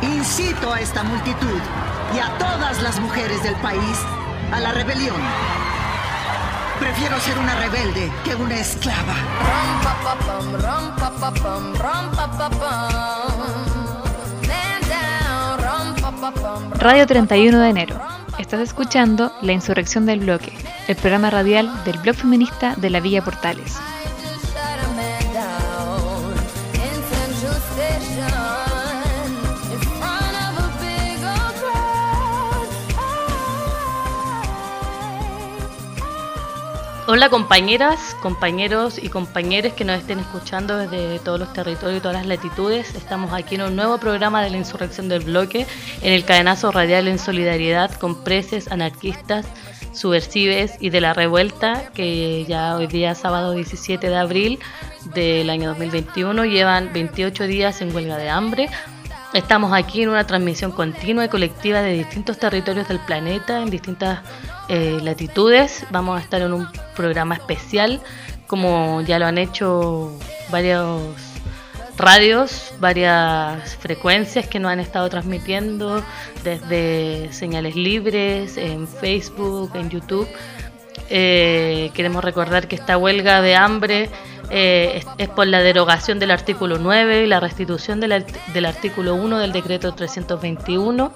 Incito a esta multitud y a todas las mujeres del país a la rebelión. Prefiero ser una rebelde que una esclava. Radio 31 de enero. Estás escuchando La Insurrección del Bloque, el programa radial del blog feminista de la Villa Portales. Hola compañeras, compañeros y compañeres que nos estén escuchando desde todos los territorios y todas las latitudes. Estamos aquí en un nuevo programa de la Insurrección del Bloque, en el cadenazo radial en solidaridad con preses, anarquistas, subversives y de la revuelta, que ya hoy día, sábado 17 de abril del año 2021, llevan 28 días en huelga de hambre. Estamos aquí en una transmisión continua y colectiva de distintos territorios del planeta, en distintas latitudes. Vamos a estar en un programa especial, como ya lo han hecho varios radios, varias frecuencias que nos han estado transmitiendo desde señales libres, en Facebook, en YouTube. Queremos recordar que esta huelga de hambre es por la derogación del artículo 9 y la restitución del artículo 1 del decreto 321.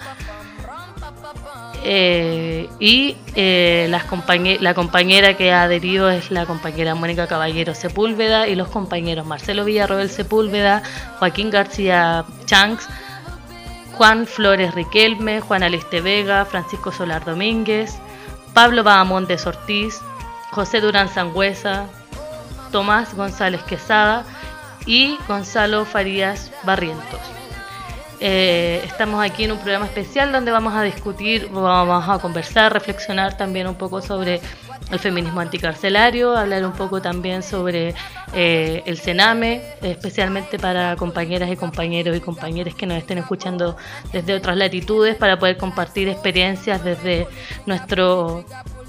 La compañera que ha adherido es la compañera Mónica Caballero Sepúlveda y los compañeros Marcelo Villarroel Sepúlveda, Joaquín García Chanks, Juan Flores Riquelme, Juan Aliste Vega, Francisco Solar Domínguez, Pablo Bahamondes Ortiz, José Durán Sangüesa, Tomás González Quesada y Gonzalo Farías Barrientos. Estamos aquí en un programa especial donde vamos a discutir, vamos a conversar, reflexionar también un poco sobre el feminismo anticarcelario, hablar un poco también sobre el Sename, especialmente para compañeras y compañeros y compañeras que nos estén escuchando desde otras latitudes, para poder compartir experiencias desde nuestro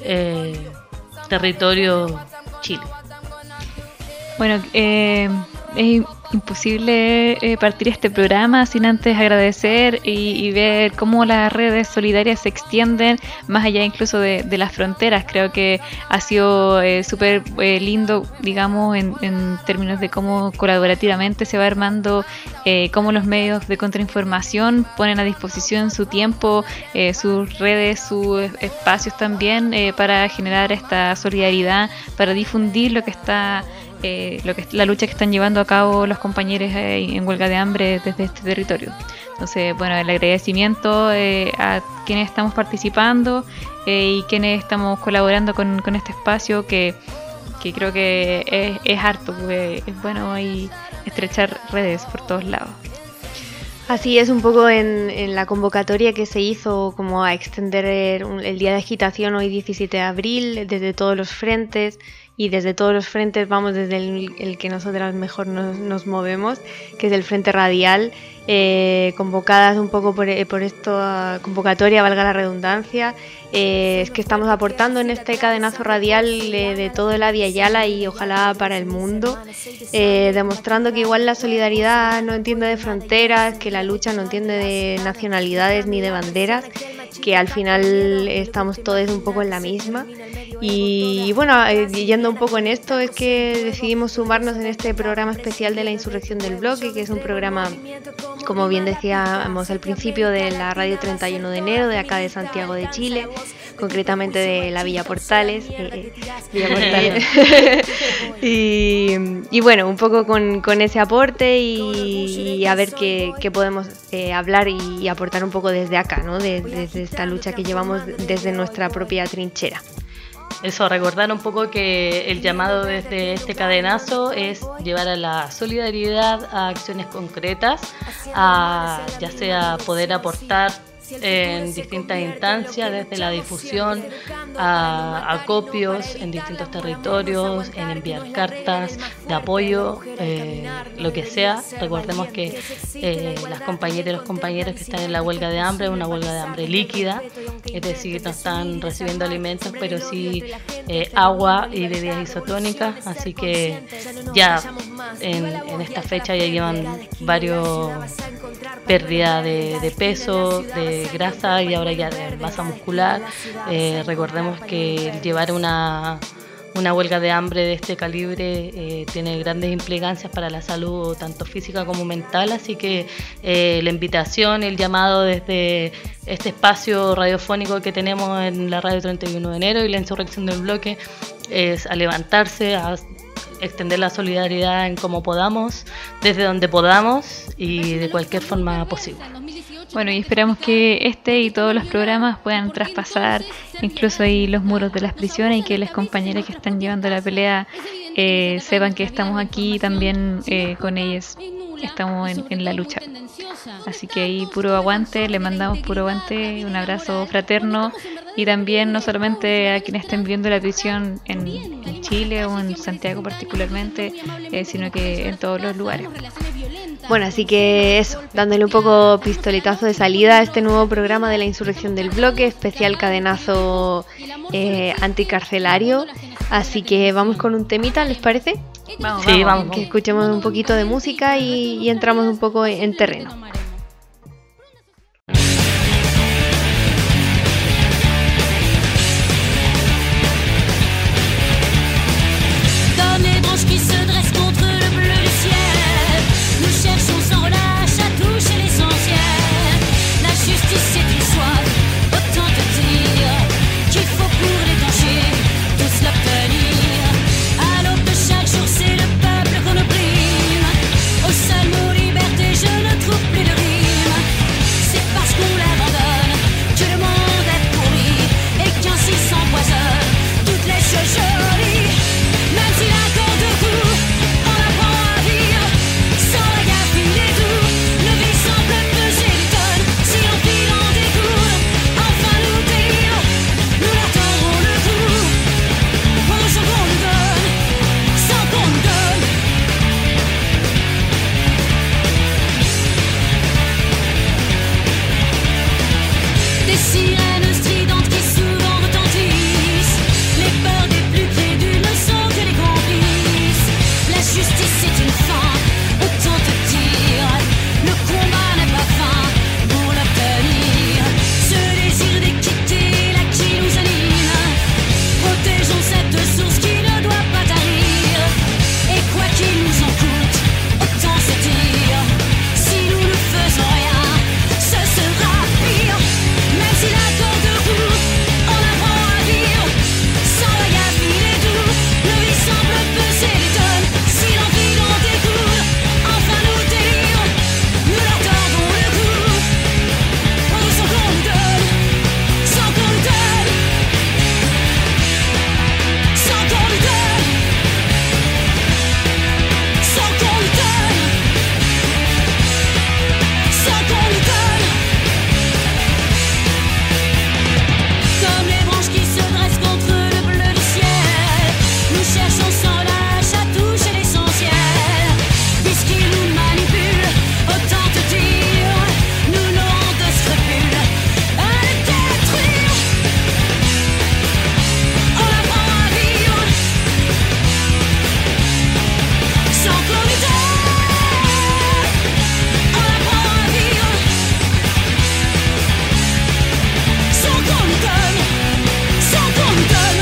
territorio Chile. Bueno, es imposible partir este programa sin antes agradecer y ver cómo las redes solidarias se extienden más allá incluso de las fronteras. Creo que ha sido súper lindo, digamos, en términos de cómo colaborativamente se va armando, cómo los medios de contrainformación ponen a disposición su tiempo, sus redes, sus espacios también, para generar esta solidaridad, para difundir lo que está la lucha que están llevando a cabo los compañeros en huelga de hambre desde este territorio. Entonces, bueno, el agradecimiento a quienes estamos participando y quienes estamos colaborando con este espacio que creo que es harto, porque es bueno ahí estrechar redes por todos lados. Así es, un poco en la convocatoria que se hizo como a extender el día de agitación hoy 17 de abril desde todos los frentes. Y desde todos los frentes vamos desde el que nosotras mejor nos movemos, que es el Frente Radial, convocadas un poco por esta convocatoria, valga la redundancia. Es que estamos aportando en este cadenazo radial de todo el Abya Yala y ojalá para el mundo, demostrando que igual la solidaridad no entiende de fronteras, que la lucha no entiende de nacionalidades ni de banderas, que al final estamos todos un poco en la misma. Y bueno, yendo un poco en esto, es que decidimos sumarnos en este programa especial de la Insurrección del Bloque, que es un programa, como bien decíamos al principio, de la Radio 31 de enero, de acá de Santiago de Chile, concretamente de la Villa Portales. Y bueno, un poco con ese aporte y a ver qué podemos hablar y aportar un poco desde acá, ¿no? Desde esta lucha que llevamos desde nuestra propia trinchera. Eso, recordar un poco que el llamado desde este cadenazo es llevar a la solidaridad a acciones concretas, a ya sea poder aportar en distintas instancias, desde la difusión a acopios en distintos territorios, en enviar cartas de apoyo, lo que sea. Recordemos que las compañeras y los compañeros que están en la huelga de hambre es una huelga de hambre líquida, es decir, no están recibiendo alimentos, pero sí agua y bebidas isotónicas, así que ya en esta fecha ya llevan varios pérdida de peso, de grasa y ahora ya de masa muscular. Recordemos que llevar una huelga de hambre de este calibre tiene grandes implicancias para la salud tanto física como mental, así que la invitación, el llamado desde este espacio radiofónico que tenemos en la radio 31 de enero y la insurrección del bloque es a levantarse, a extender la solidaridad en como podamos, desde donde podamos y de cualquier forma posible. Bueno, y esperamos que este y todos los programas puedan traspasar incluso ahí los muros de las prisiones y que las compañeras que están llevando la pelea sepan que estamos aquí también con ellas, estamos en la lucha. Así que ahí puro aguante, le mandamos puro aguante, un abrazo fraterno y también no solamente a quienes estén viviendo la prisión en Chile o en Santiago particularmente, sino que en todos los lugares. Bueno, así que eso, dándole un poco pistoletazo de salida a este nuevo programa de la insurrección del bloque, especial cadenazo anticarcelario. Así que vamos con un temita, ¿les parece? Vamos, sí, vamos. vamos. Que escuchemos un poquito de música y entramos un poco en terreno. Comme les branches qui se dressent contre le bleu du ciel, nous cherchons sans relâche à toucher l'essentiel. La justice est une soif, autant te dire qu'il faut pour l'étancher, tous l'obtenir. À l'aube de chaque jour, c'est le peuple qu'on opprime. Au seul mot liberté, je ne trouve plus de rime. C'est parce qu'on l'abandonne que le monde est pourri et qu'ainsi s'empoisonne toutes les choses jolies. Même si la corde court, on apprend à vivre sans la gaffe ni les doux. Le vie semble peser des tonnes, si l'on file en découle, enfin nous délire. Nous leur tendrons le cou, pour ce qu'on nous donne, sans qu'on nous donne. Des sirènes stridentes qui souvent retentissent. Les peurs des plus crédules ne sont que des complices. La justice est une fin, autant te dire. Le combat n'est pas fin pour l'obtenir. Ce désir d'équité là qui nous anime. Protégeons cette source qui ne doit pas tarir. Et quoi qu'il nous en coûte, autant se dire. Si nous ne faisons rien, ce sera pire. Même si la corde court, on apprend à vivre sans la gaffe ni les doux. Le vie semble peser des tonnes, si l'envie en découle, enfin nous délire. Nous leur tordons le cou, pour ce qu'on nous donne, sans qu'on nous donne, sans qu'on nous donne, sans qu'on nous donne, sans qu'on nous donne. Comme les branches qui se dressent contre le bleu du ciel, nous cherchons sans lâche à toucher l'essentiel. Puisqu'ils nous manipulent, autant te dire, nous n'aurons de scrupules à les détruire. On apprend à vivre sans qu'on nous donne. On apprend à vivre sans qu'on nous donne, sans qu'on nous donne.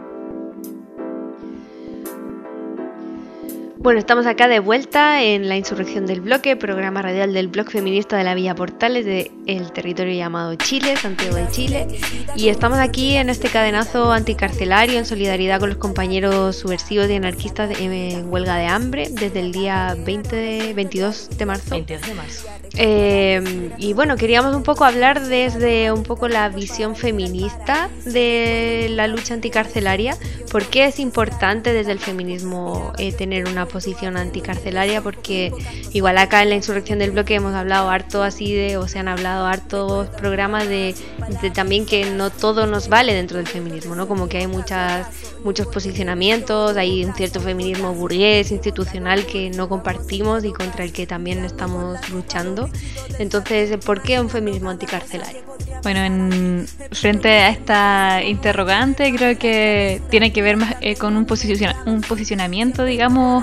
Bueno, estamos acá de vuelta en la insurrección del bloque, programa radial del blog feminista de la Villa Portales del territorio llamado Chile, Santiago de Chile, y estamos aquí en este cadenazo anticarcelario en solidaridad con los compañeros subversivos y anarquistas en huelga de hambre desde el día 22 de marzo. 22 de marzo. Y bueno, queríamos un poco hablar desde un poco la visión feminista de la lucha anticarcelaria. ¿Por qué es importante desde el feminismo tener una posición anticarcelaria? Porque igual acá en la insurrección del bloque hemos hablado harto o se han hablado hartos programas de también que no todo nos vale dentro del feminismo, ¿no? Como que hay muchos posicionamientos, hay un cierto feminismo burgués, institucional que no compartimos y contra el que también estamos luchando. Entonces, ¿por qué un feminismo anticarcelario? Bueno, frente a esta interrogante, creo que tiene que ver más con un posicionamiento, digamos,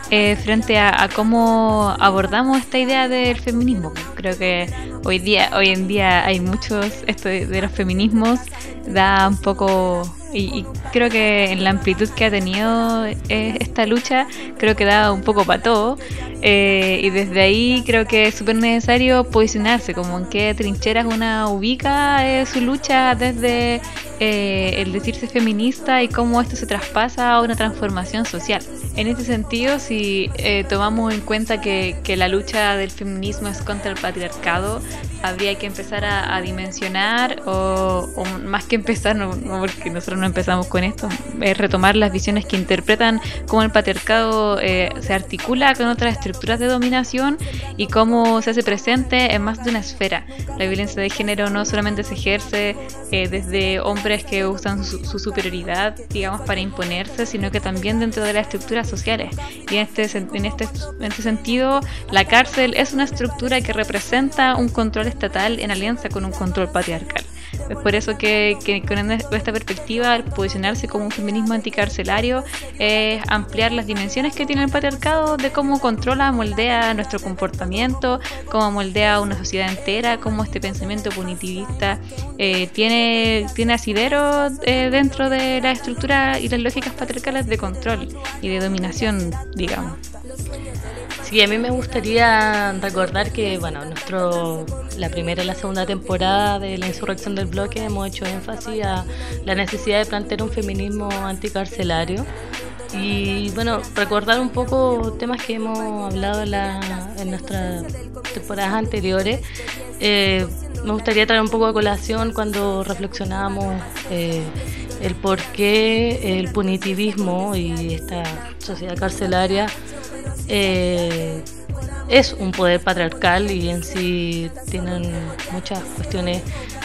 frente a cómo abordamos esta idea del feminismo. Creo que hoy en día hay muchos, esto de los feminismos da un poco, y creo que en la amplitud que ha tenido esta lucha, creo que da un poco para todo, y desde ahí creo que es súper necesario posicionarse, como en qué trincheras una ubica su lucha desde el decirse feminista y cómo esto se traspasa a una transformación social. En este sentido, si tomamos en cuenta que la lucha del feminismo es contra el patriarcado, habría que empezar a dimensionar, o más que empezar, no, porque nosotros no empezamos con esto, retomar las visiones que interpretan cómo el patriarcado se articula con otras estructuras de dominación y cómo se hace presente en más de una esfera. La violencia de género no solamente se ejerce desde hombres que usan su superioridad, digamos, para imponerse, sino que también dentro de las estructuras sociales. Y en este sentido, la cárcel es una estructura que representa un control estatal en alianza con un control patriarcal. Es por eso que con esta perspectiva, el posicionarse como un feminismo anticarcelario es ampliar las dimensiones que tiene el patriarcado, de cómo controla, moldea nuestro comportamiento, cómo moldea una sociedad entera, cómo este pensamiento punitivista tiene asidero dentro de la estructura y las lógicas patriarcales de control y de dominación, digamos. Sí, a mí me gustaría recordar que, bueno, la primera y la segunda temporada de La Insurrección del Bloque hemos hecho énfasis a la necesidad de plantear un feminismo anticarcelario y, bueno, recordar un poco temas que hemos hablado en nuestras temporadas anteriores. Me gustaría traer un poco a colación cuando reflexionábamos el por qué el punitivismo y esta sociedad carcelaria es un poder patriarcal, y en sí tienen muchas cuestiones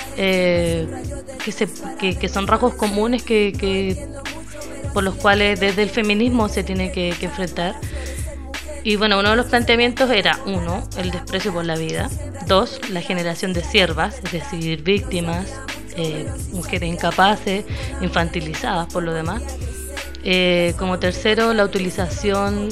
que son rasgos comunes que por los cuales desde el feminismo se tiene que enfrentar. Y bueno, uno de los planteamientos era: 1, el desprecio por la vida; 2, la generación de siervas, es decir, víctimas, mujeres incapaces, infantilizadas por lo demás. Como tercero, la utilización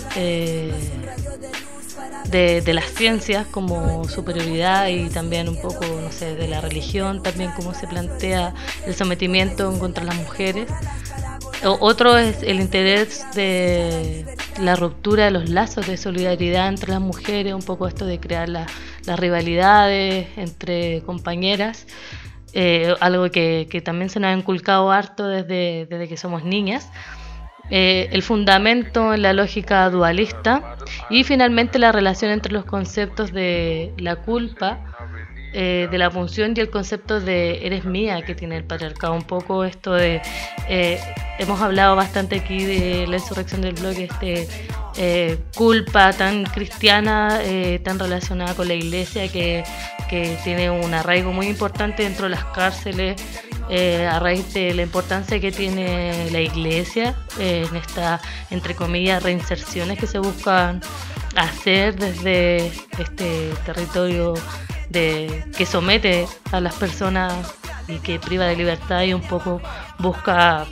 de las ciencias como superioridad, y también un poco, no sé, de la religión, también cómo se plantea el sometimiento contra las mujeres. Otro es el interés de la ruptura de los lazos de solidaridad entre las mujeres, un poco esto de crear las rivalidades entre compañeras, algo que también se nos ha inculcado harto desde que somos niñas. El fundamento en la lógica dualista, y finalmente la relación entre los conceptos de la culpa, de la función, y el concepto de eres mía que tiene el patriarcado. Un poco esto de hemos hablado bastante aquí de La Insurrección del Bloque, culpa tan cristiana, tan relacionada con la iglesia, que tiene un arraigo muy importante dentro de las cárceles, a raíz de la importancia que tiene la iglesia en esta, entre comillas, reinserciones que se buscan hacer desde este territorio que somete a las personas y que priva de libertad, y un poco busca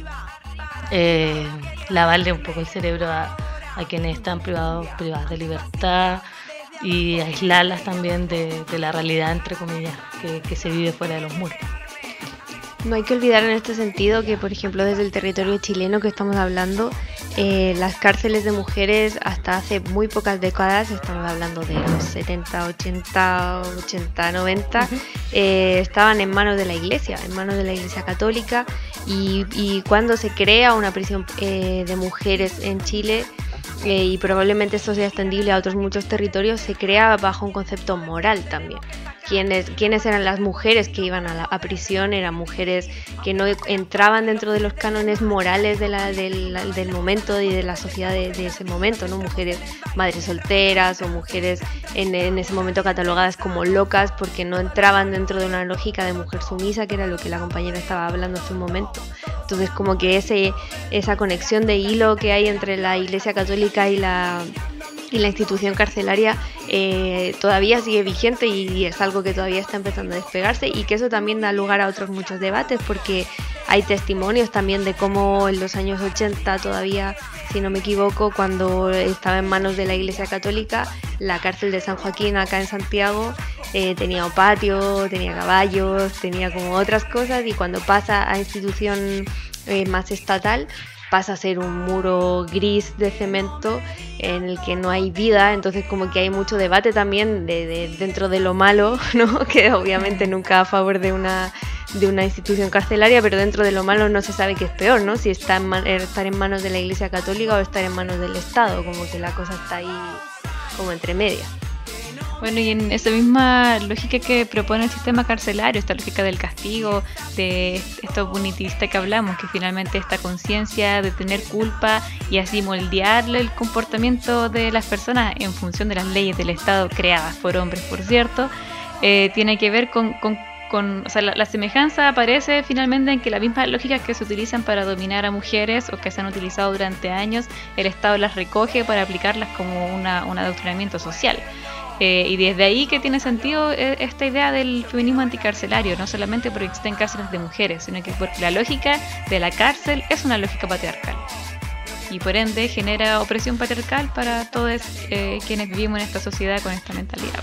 lavarle un poco el cerebro a quienes están privadas de libertad, y aislarlas también de la realidad, entre comillas, que se vive fuera de los muros. No hay que olvidar en este sentido que, por ejemplo, desde el territorio chileno que estamos hablando, las cárceles de mujeres hasta hace muy pocas décadas, estamos hablando de los 70, 80, 90, estaban en manos de la Iglesia Católica, y cuando se crea una prisión de mujeres en Chile, y probablemente esto sea extendible a otros muchos territorios, se crea bajo un concepto moral también. ¿Quiénes eran las mujeres que iban a prisión? Eran mujeres que no entraban dentro de los cánones morales del momento y de la sociedad de ese momento, ¿no? Mujeres madres solteras, o mujeres en ese momento catalogadas como locas porque no entraban dentro de una lógica de mujer sumisa, que era lo que la compañera estaba hablando hace un momento. Entonces, como que esa conexión de hilo que hay entre la Iglesia Católica y la institución carcelaria todavía sigue vigente, y es algo que todavía está empezando a despegarse, y que eso también da lugar a otros muchos debates, porque hay testimonios también de cómo en los años 80 todavía, si no me equivoco, cuando estaba en manos de la Iglesia Católica, la cárcel de San Joaquín acá en Santiago tenía un patio, tenía caballos, tenía como otras cosas, y cuando pasa a institución más estatal pasa a ser un muro gris de cemento en el que no hay vida. Entonces como que hay mucho debate también dentro de lo malo, ¿no? Que obviamente nunca a favor de una institución carcelaria, pero dentro de lo malo no se sabe qué es peor, ¿no? Si estar en manos de la Iglesia Católica o estar en manos del Estado, como que la cosa está ahí como entre medias. Bueno, y en esa misma lógica que propone el sistema carcelario, esta lógica del castigo, de esto punitivista que hablamos, que finalmente esta conciencia de tener culpa y así moldearle el comportamiento de las personas en función de las leyes del Estado creadas por hombres, por cierto, tiene que ver con o sea, la semejanza aparece finalmente en que las mismas lógicas que se utilizan para dominar a mujeres o que se han utilizado durante años, el Estado las recoge para aplicarlas como un adoctrinamiento social. Y desde ahí que tiene sentido esta idea del feminismo anticarcelario, no solamente porque existen cárceles de mujeres, sino que porque la lógica de la cárcel es una lógica patriarcal. Y por ende genera opresión patriarcal para todos quienes vivimos en esta sociedad con esta mentalidad.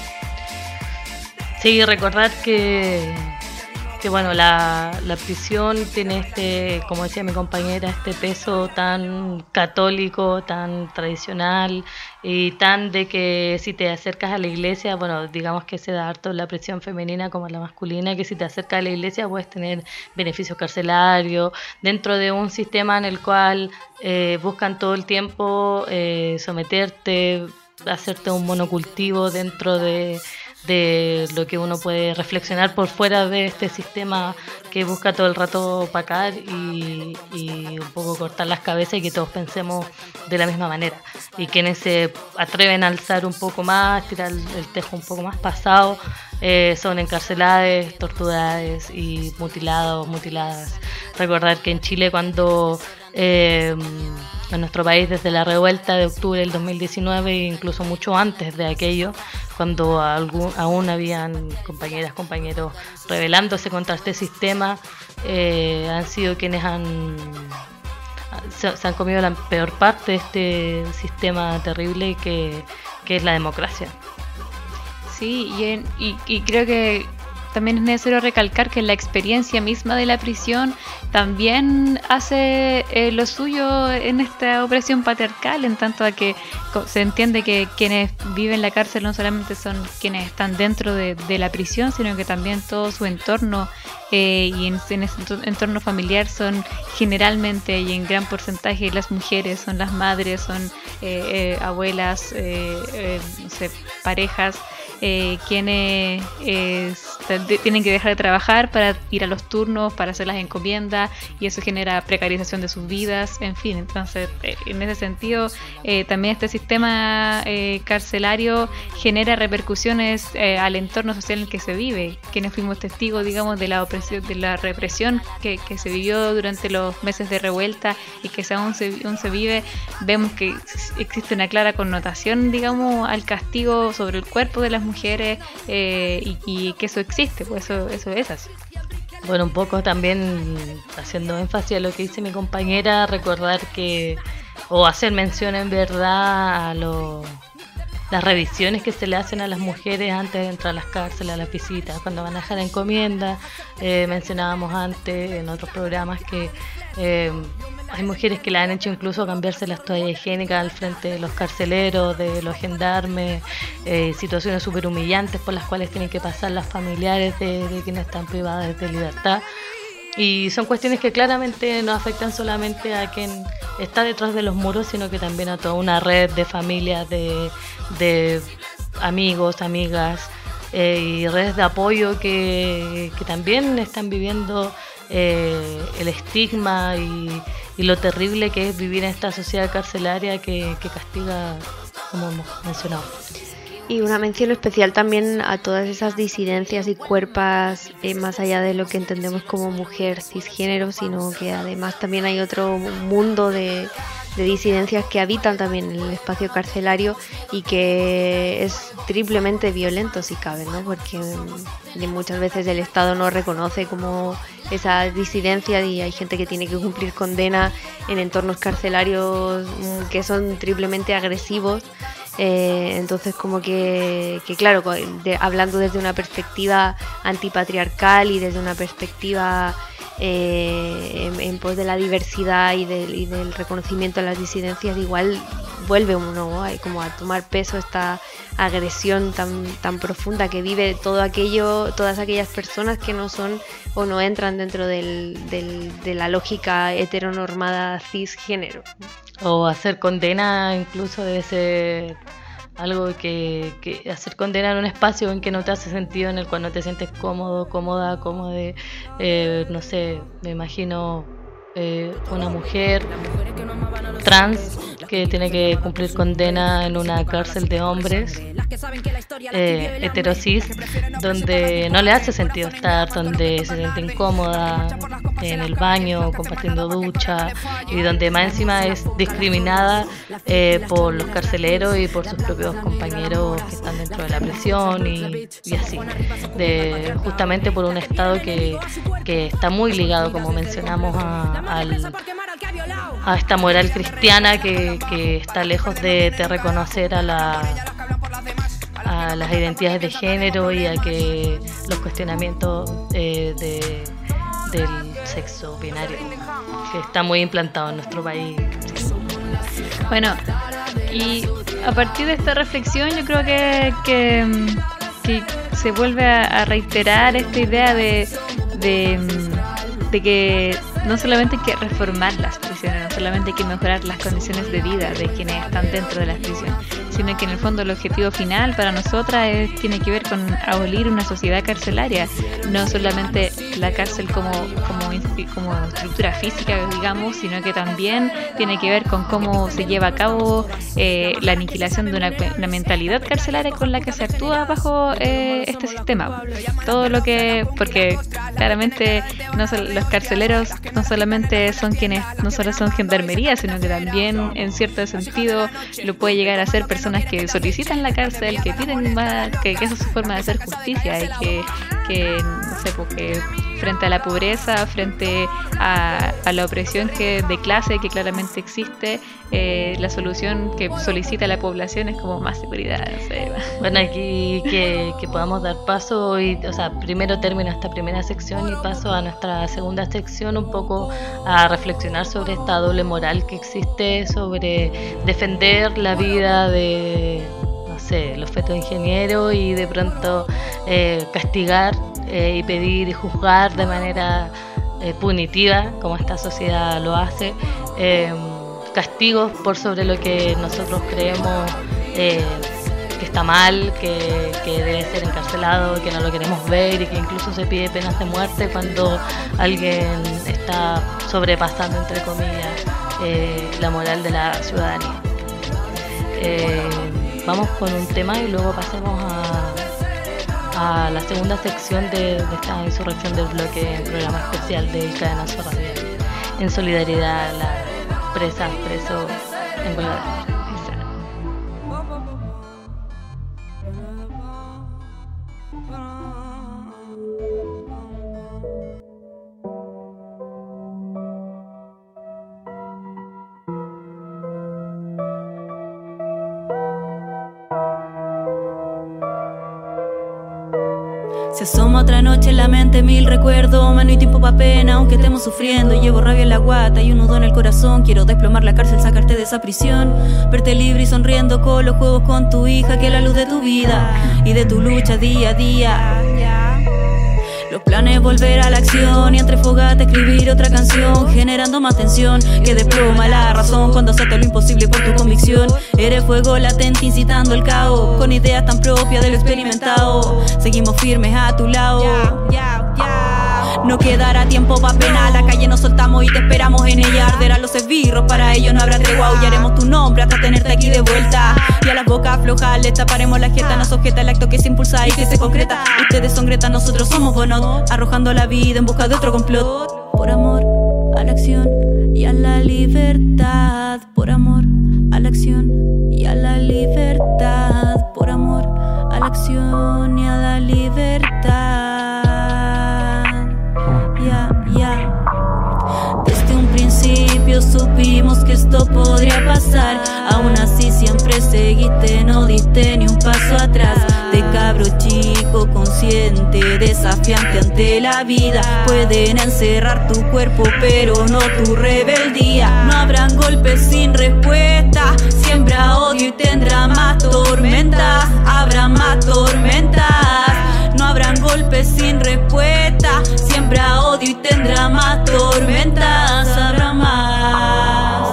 Sí, recordar que bueno, la prisión tiene como decía mi compañera, este peso tan católico, tan tradicional y tan de que si te acercas a la iglesia, bueno, digamos que se da harto en la prisión femenina como en la masculina, que si te acercas a la iglesia puedes tener beneficios carcelarios dentro de un sistema en el cual buscan todo el tiempo someterte, hacerte un monocultivo dentro de lo que uno puede reflexionar por fuera de este sistema que busca todo el rato opacar y un poco cortar las cabezas y que todos pensemos de la misma manera. Y quienes se atreven a alzar un poco más, tirar el tejo un poco más pasado, son encarceladas, torturadas y mutiladas. Recordar que en Chile cuando en nuestro país desde la revuelta de octubre del 2019 e incluso mucho antes de aquello, cuando aún habían compañeros rebelándose contra este sistema, han sido quienes se han comido la peor parte de este sistema terrible que es la democracia. Sí, y creo que también es necesario recalcar que la experiencia misma de la prisión también hace lo suyo en esta opresión patriarcal, en tanto a que se entiende que quienes viven en la cárcel no solamente son quienes están dentro de la prisión, sino que también todo su entorno y en ese entorno familiar son generalmente y en gran porcentaje las mujeres, son las madres, son abuelas, no sé, parejas, quienes tienen que dejar de trabajar para ir a los turnos, para hacer las encomiendas, y eso genera precarización de sus vidas, en fin. Entonces, en ese sentido, también este sistema carcelario genera repercusiones al entorno social en el que se vive. Quienes fuimos testigos, digamos, de la opresión, de la represión que se vivió durante los meses de revuelta y que aún se vive, vemos que existe una clara connotación, digamos, al castigo sobre el cuerpo de las mujeres, y que eso existe, pues eso es así. Bueno, un poco también haciendo énfasis a lo que dice mi compañera, recordar o hacer mención en verdad a las revisiones que se le hacen a las mujeres antes de entrar a las cárceles, a las visitas, cuando van a dejar encomienda. Mencionábamos antes en otros programas que hay mujeres que le han hecho incluso cambiarse las toallas higiénicas al frente de los carceleros, de los gendarmes, situaciones súper humillantes por las cuales tienen que pasar las familiares de quienes están privadas de libertad. Y son cuestiones que claramente no afectan solamente a quien está detrás de los muros, sino que también a toda una red de familias, de amigos, amigas, y redes de apoyo que también están viviendo el estigma y lo terrible que es vivir en esta sociedad carcelaria que castiga, como hemos mencionado. Y una mención especial también a todas esas disidencias y cuerpas, más allá de lo que entendemos como mujer cisgénero, sino que además también hay otro mundo de disidencias que habitan también en el espacio carcelario y que es triplemente violento si cabe, ¿no? Porque muchas veces el Estado no reconoce como esas disidencias, y hay gente que tiene que cumplir condena en entornos carcelarios que son triplemente agresivos. Entonces como que claro, hablando desde una perspectiva antipatriarcal y desde una perspectiva en pos de la diversidad y del reconocimiento de las disidencias, igual vuelve uno como a tomar peso esta agresión tan profunda que vive todas aquellas personas que no son o no entran dentro de la lógica heteronormada cisgénero. O hacer condena incluso debe ser algo que hacer condena en un espacio en que no te hace sentido, en el cual no te sientes cómodo, cómoda, cómode. No sé, me imagino una mujer trans que tiene que cumplir condena en una cárcel de hombres heterosis, donde no le hace sentido estar, donde se siente incómoda en el baño, compartiendo ducha, y donde más encima es discriminada por los carceleros y por sus propios compañeros que están dentro de la prisión y así, justamente por un estado que está muy ligado, como mencionamos, a esta moral cristiana que está lejos de reconocer a las identidades de género y a que los cuestionamientos del sexo binario, que está muy implantado en nuestro país. Bueno, y a partir de esta reflexión yo creo que se vuelve a reiterar esta idea de que no solamente hay que reformar las prisiones, no solamente hay que mejorar las condiciones de vida de quienes están dentro de las prisiones, sino que en el fondo el objetivo final para nosotras tiene que ver con abolir una sociedad carcelaria, no solamente la cárcel como estructura física, digamos, sino que también tiene que ver con cómo se lleva a cabo la aniquilación de una mentalidad carcelaria con la que se actúa bajo este sistema. Todo lo que, porque claramente los carceleros no solamente son no solo son gendarmería, sino que también en cierto sentido lo puede llegar a ser personas que solicitan la cárcel, que piden más, que esa es su forma de hacer justicia, y que no sé, porque frente a la pobreza, frente a la opresión de clase que claramente existe, la solución que solicita la población es como más seguridad. No sé. Bueno, aquí que podamos dar paso, primero termino esta primera sección y paso a nuestra segunda sección, un poco a reflexionar sobre esta doble moral que existe, sobre defender la vida de, no sé, los fetos ingenieros y de pronto castigar y pedir y juzgar de manera punitiva, como esta sociedad lo hace, castigos por sobre lo que nosotros creemos que está mal, que debe ser encarcelado, que no lo queremos ver, y que incluso se pide penas de muerte cuando alguien está sobrepasando, entre comillas, la moral de la ciudadanía. Vamos con un tema y luego pasemos a la segunda sección de esta insurrección del bloque, en programa especial del Cadenazo Radial, en solidaridad a las presas, presos en huelga de hambre. Se asoma otra noche en la mente, mil recuerdos, mano y tiempo pa' pena, aunque estemos sufriendo. Llevo rabia en la guata y un nudo en el corazón. Quiero desplomar la cárcel, sacarte de esa prisión, verte libre y sonriendo con los juegos con tu hija, que es la luz de tu vida y de tu lucha día a día. Los planes volver a la acción y entre fogata escribir otra canción, generando más tensión que desploma la razón cuando aceptas lo imposible por tu convicción. Eres fuego latente incitando el caos, con ideas tan propias de lo experimentado. Seguimos firmes a tu lado. No quedará tiempo pa' pena, a la calle nos soltamos y te esperamos en ella. Arderán los esbirros, para ellos no habrá tregua. Aullaremos tu nombre hasta tenerte aquí de vuelta. Y a las bocas flojas les taparemos la jeta. Nos sujeta el acto que se impulsa y que se concreta. Ustedes son Greta, nosotros somos Bonot, arrojando la vida en busca de otro complot. Por amor a la acción y a la libertad. Por amor a la acción y a la libertad. Por amor a la acción y a la libertad. Yeah. esto podría pasar. Aún así siempre seguiste, no diste ni un paso atrás. De cabro chico, consciente, desafiante ante la vida. Pueden encerrar tu cuerpo, pero no tu rebeldía. No habrán golpes sin respuesta, siembra odio y tendrá más tormentas. Habrá más tormentas. No habrán golpes sin respuesta, siembra odio y tendrá más tormentas. Habrá más.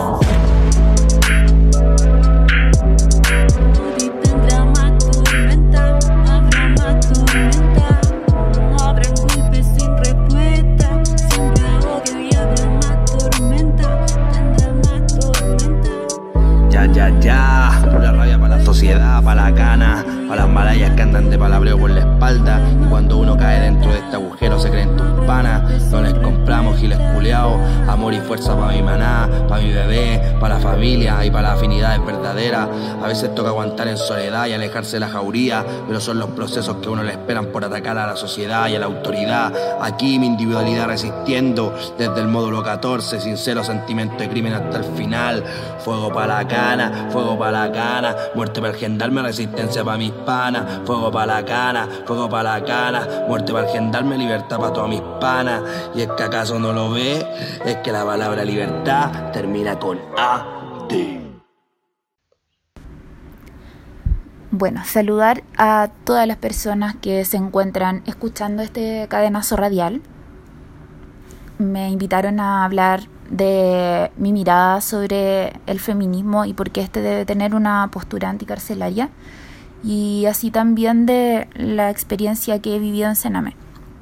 Odio y tendrá más tormentas. Habrá más tormentas. No habrán golpes sin respuesta, siembra odio y habrá más tormentas. Tendrá más tormentas. Ya, pura rabia para la sociedad, para la cana, para las malayas que andan de palabreo por la espalda. Y cuando uno cae dentro de este agujero se creen tus panas. No les compramos giles culeados, amor y fuerza para mi maná, para mi bebé, para la familia y para las afinidades verdaderas. A veces toca aguantar en soledad y alejarse de la jauría, pero son los procesos que uno le esperan por atacar a la sociedad y a la autoridad. Aquí mi individualidad resistiendo desde el módulo 14, sincero sentimiento de crimen hasta el final. Fuego para la cana, fuego para la cana, muerte para el gendarme, resistencia para mis panas. Fuego para la cana, fuego para la cana, muerte para el gendarme, libertad para todas mis panas. Y es que acaso no lo ve, es que la palabra libertad termina con A-D. Bueno, saludar a todas las personas que se encuentran escuchando este cadenazo radial. Me invitaron a hablar de mi mirada sobre el feminismo y por qué este debe tener una postura anticarcelaria, y así también de la experiencia que he vivido en Sename.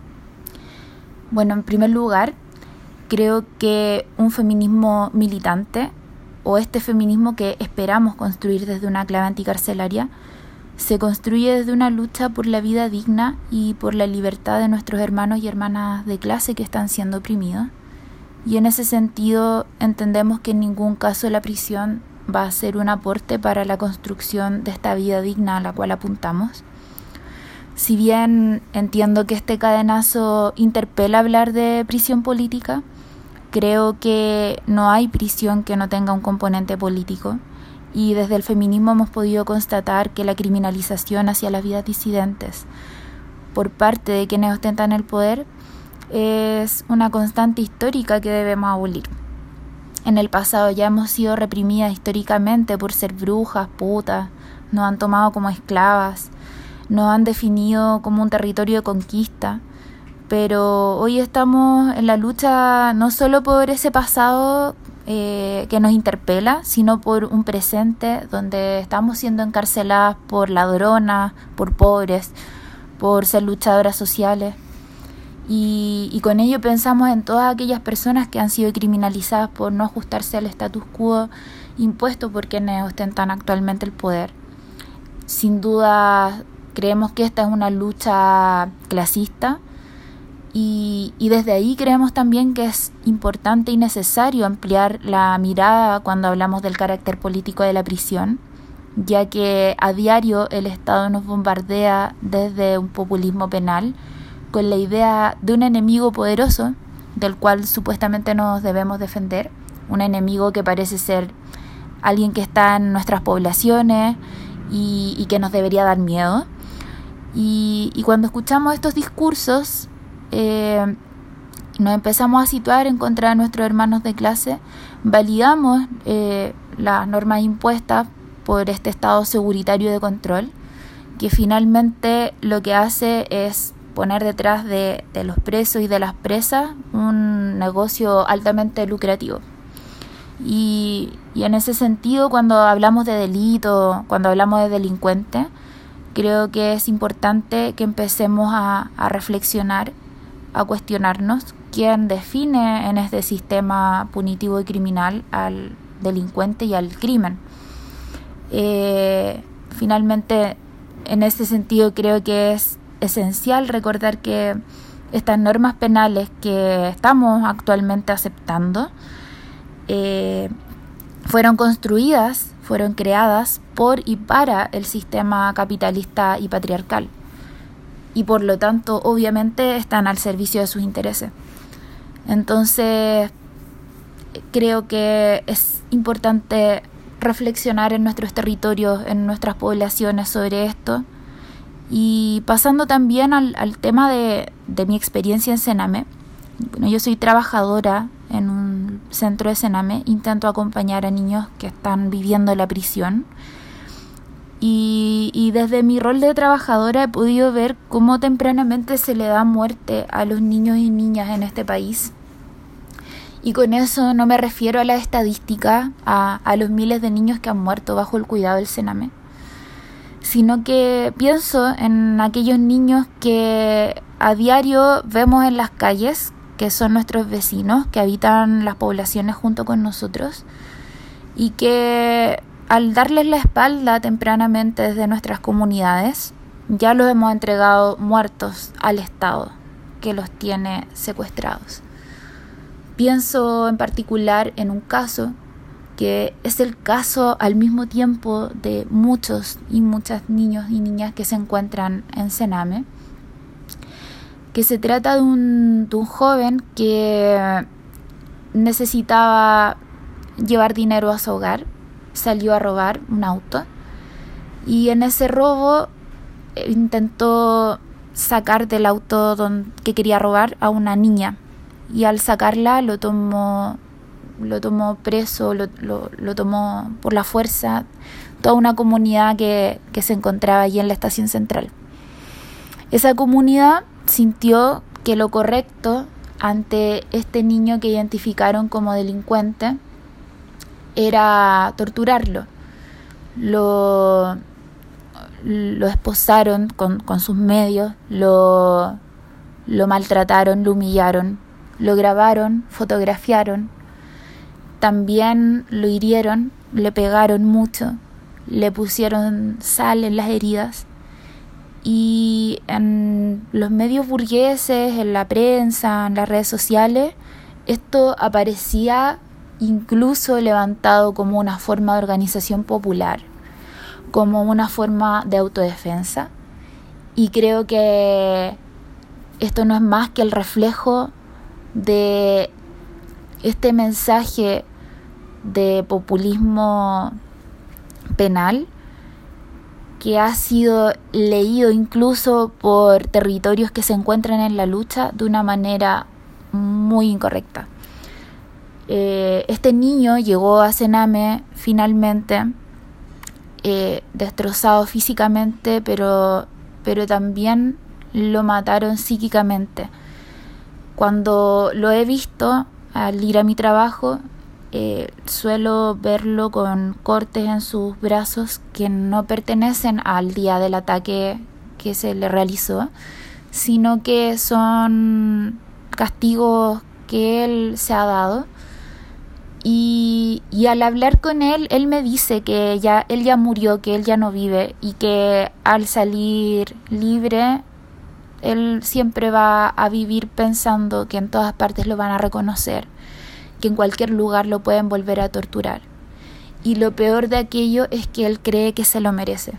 Bueno, en primer lugar, creo que un feminismo militante, o este feminismo que esperamos construir desde una clave anticarcelaria, se construye desde una lucha por la vida digna y por la libertad de nuestros hermanos y hermanas de clase que están siendo oprimidos. Y en ese sentido entendemos que en ningún caso la prisión va a ser un aporte para la construcción de esta vida digna a la cual apuntamos. Si bien entiendo que este cadenazo interpela hablar de prisión política, creo que no hay prisión que no tenga un componente político, y desde el feminismo hemos podido constatar que la criminalización hacia las vidas disidentes por parte de quienes ostentan el poder es una constante histórica que debemos abolir. En el pasado ya hemos sido reprimidas históricamente por ser brujas, putas, nos han tomado como esclavas, nos han definido como un territorio de conquista, pero hoy estamos en la lucha no solo por ese pasado que nos interpela, sino por un presente donde estamos siendo encarceladas por ladronas, por pobres, por ser luchadoras sociales. Y con ello pensamos en todas aquellas personas que han sido criminalizadas por no ajustarse al status quo impuesto por quienes ostentan actualmente el poder. Sin duda creemos que esta es una lucha clasista, y desde ahí creemos también que es importante y necesario ampliar la mirada cuando hablamos del carácter político de la prisión, ya que a diario el Estado nos bombardea desde un populismo penal con la idea de un enemigo poderoso del cual supuestamente nos debemos defender, un enemigo que parece ser alguien que está en nuestras poblaciones y que nos debería dar miedo. Y cuando escuchamos estos discursos nos empezamos a situar en contra de nuestros hermanos de clase, validamos las normas impuestas por este Estado seguritario de control, que finalmente lo que hace es poner detrás de los presos y de las presas un negocio altamente lucrativo. Y en ese sentido, cuando hablamos de delito, cuando hablamos de delincuente, creo que es importante que empecemos a reflexionar, a cuestionarnos quién define en este sistema punitivo y criminal al delincuente y al crimen. Finalmente, en ese sentido, creo que es esencial recordar que estas normas penales que estamos actualmente aceptando fueron construidas, fueron creadas por y para el sistema capitalista y patriarcal, y por lo tanto obviamente están al servicio de sus intereses. Entonces creo que es importante reflexionar en nuestros territorios, en nuestras poblaciones sobre esto. Y pasando también al tema de mi experiencia en Sename. Bueno, yo soy trabajadora en un centro de Sename, intento acompañar a niños que están viviendo la prisión. Y desde mi rol de trabajadora he podido ver cómo tempranamente se le da muerte a los niños y niñas en este país. Y con eso no me refiero a la estadística, a los miles de niños que han muerto bajo el cuidado del Sename, sino que pienso en aquellos niños que a diario vemos en las calles, que son nuestros vecinos, que habitan las poblaciones junto con nosotros, y que al darles la espalda tempranamente desde nuestras comunidades, ya los hemos entregado muertos al Estado, que los tiene secuestrados. Pienso en particular en un caso que es el caso al mismo tiempo de muchos y muchas niños y niñas que se encuentran en Sename, que se trata de un joven que necesitaba llevar dinero a su hogar, salió a robar un auto y en ese robo intentó sacar del auto que quería robar a una niña, y al sacarla lo tomó preso, lo tomó por la fuerza toda una comunidad que se encontraba allí en la estación central. Esa comunidad sintió que lo correcto ante este niño que identificaron como delincuente era torturarlo. Lo esposaron con sus medios, lo maltrataron, lo humillaron, lo grabaron, fotografiaron, también lo hirieron, le pegaron mucho, le pusieron sal en las heridas. Y en los medios burgueses, en la prensa, en las redes sociales, esto aparecía incluso levantado como una forma de organización popular, como una forma de autodefensa. Y creo que esto no es más que el reflejo de este mensaje de populismo penal que ha sido leído incluso por territorios que se encuentran en la lucha de una manera muy incorrecta. Este niño llegó a Sename finalmente destrozado físicamente, pero también lo mataron psíquicamente. Cuando lo he visto al ir a mi trabajo, suelo verlo con cortes en sus brazos que no pertenecen al día del ataque que se le realizó, sino que son castigos que él se ha dado. Y al hablar con él me dice que él ya murió, que él ya no vive, y que al salir libre él siempre va a vivir pensando que en todas partes lo van a reconocer, que en cualquier lugar lo pueden volver a torturar. Y lo peor de aquello es que él cree que se lo merece.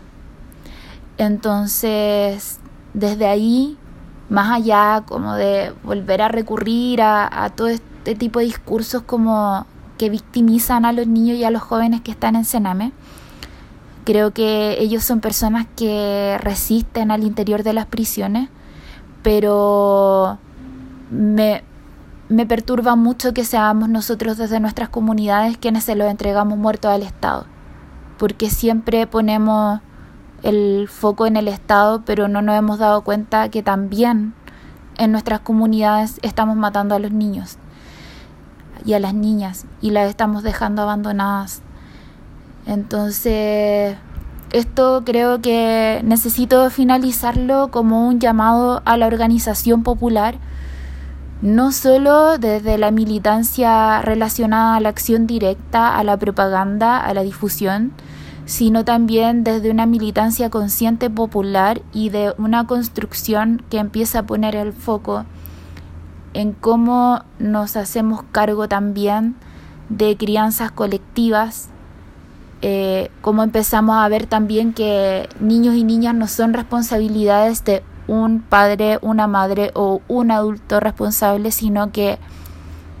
Entonces, desde ahí, más allá como de volver a recurrir a todo este tipo de discursos como que victimizan a los niños y a los jóvenes que están en Sename, creo que ellos son personas que resisten al interior de las prisiones, pero me perturba mucho que seamos nosotros desde nuestras comunidades quienes se los entregamos muertos al Estado, porque siempre ponemos el foco en el Estado, pero no nos hemos dado cuenta que también en nuestras comunidades estamos matando a los niños y a las niñas y las estamos dejando abandonadas. Entonces, esto creo que necesito finalizarlo como un llamado a la organización popular, no solo desde la militancia relacionada a la acción directa, a la propaganda, a la difusión, sino también desde una militancia consciente popular y de una construcción que empieza a poner el foco en cómo nos hacemos cargo también de crianzas colectivas, cómo empezamos a ver también que niños y niñas no son responsabilidades de un padre, una madre o un adulto responsable, sino que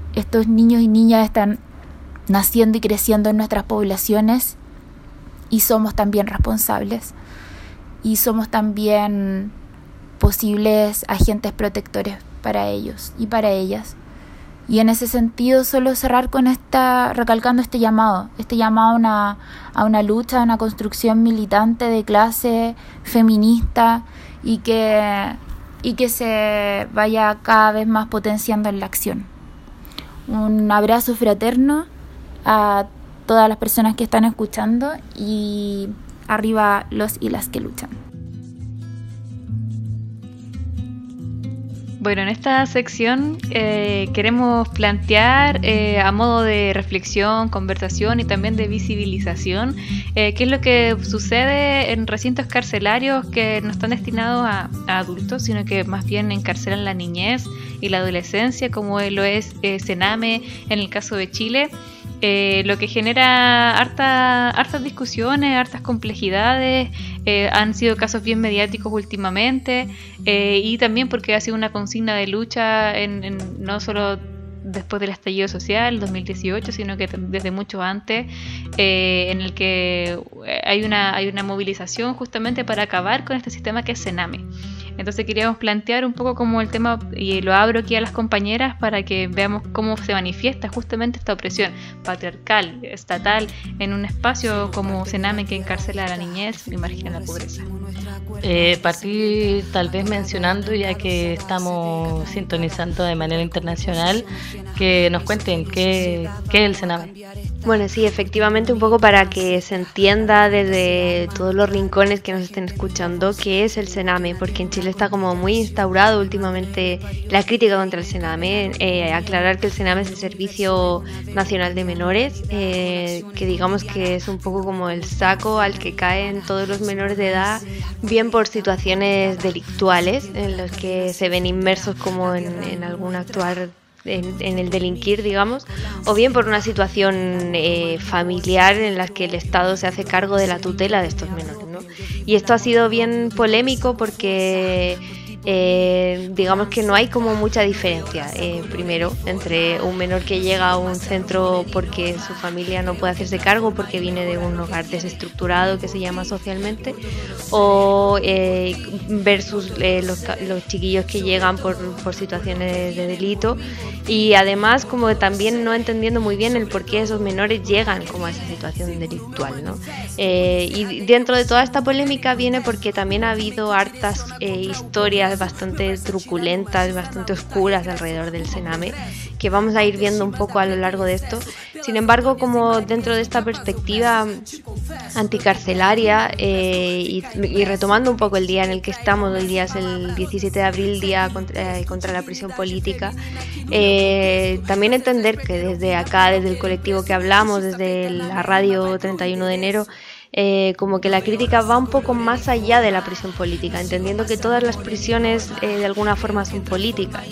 estos niños y niñas están naciendo y creciendo en nuestras poblaciones y somos también responsables y somos también posibles agentes protectores para ellos y para ellas. Y en ese sentido solo cerrar con recalcando este llamado a una lucha, a una construcción militante de clase feminista y que se vaya cada vez más potenciando en la acción. Un abrazo fraterno a todas las personas que están escuchando y arriba los y las que luchan. Bueno, en esta sección queremos plantear a modo de reflexión, conversación y también de visibilización qué es lo que sucede en recintos carcelarios que no están destinados a adultos, sino que más bien encarcelan la niñez y la adolescencia, como lo es Sename en el caso de Chile. Lo que genera hartas discusiones, hartas complejidades, han sido casos bien mediáticos últimamente, y también porque ha sido una consigna de lucha no solo después del estallido social, 2018, sino que desde mucho antes, en el que hay una movilización justamente para acabar con este sistema que es Sename. Entonces queríamos plantear un poco como el tema, y lo abro aquí a las compañeras para que veamos cómo se manifiesta justamente esta opresión patriarcal, estatal, en un espacio como Sename que encarcela a la niñez y margina la pobreza. Partí tal vez mencionando, ya que estamos sintonizando de manera internacional, que nos cuenten qué es el Sename. Bueno, sí, efectivamente, un poco para que se entienda desde todos los rincones que nos estén escuchando qué es el Sename, porque en Chile está como muy instaurado últimamente la crítica contra el Sename. Aclarar que el Sename es el Servicio Nacional de Menores, que digamos que es un poco como el saco al que caen todos los menores de edad, bien por situaciones delictuales en los que se ven inmersos como en algún actuar en el delinquir, digamos, o bien por una situación familiar en la que el Estado se hace cargo de la tutela de estos menores, ¿no? Y esto ha sido bien polémico porque digamos que no hay como mucha diferencia, primero, entre un menor que llega a un centro porque su familia no puede hacerse cargo porque viene de un hogar desestructurado que se llama socialmente, o versus los chiquillos que llegan por situaciones de delito, y además como también no entendiendo muy bien el por qué esos menores llegan como a esa situación delictual, ¿no? Y dentro de toda esta polémica viene porque también ha habido hartas historias bastante truculentas, bastante oscuras alrededor del Sename, que vamos a ir viendo un poco a lo largo de esto. Sin embargo, como dentro de esta perspectiva anticarcelaria, y retomando un poco el día en el que estamos, el día es el 17 de abril, día contra la prisión política, también entender que desde acá, desde el colectivo que hablamos, desde la radio 31 de enero, como que la crítica va un poco más allá de la prisión política, entendiendo que todas las prisiones de alguna forma son políticas.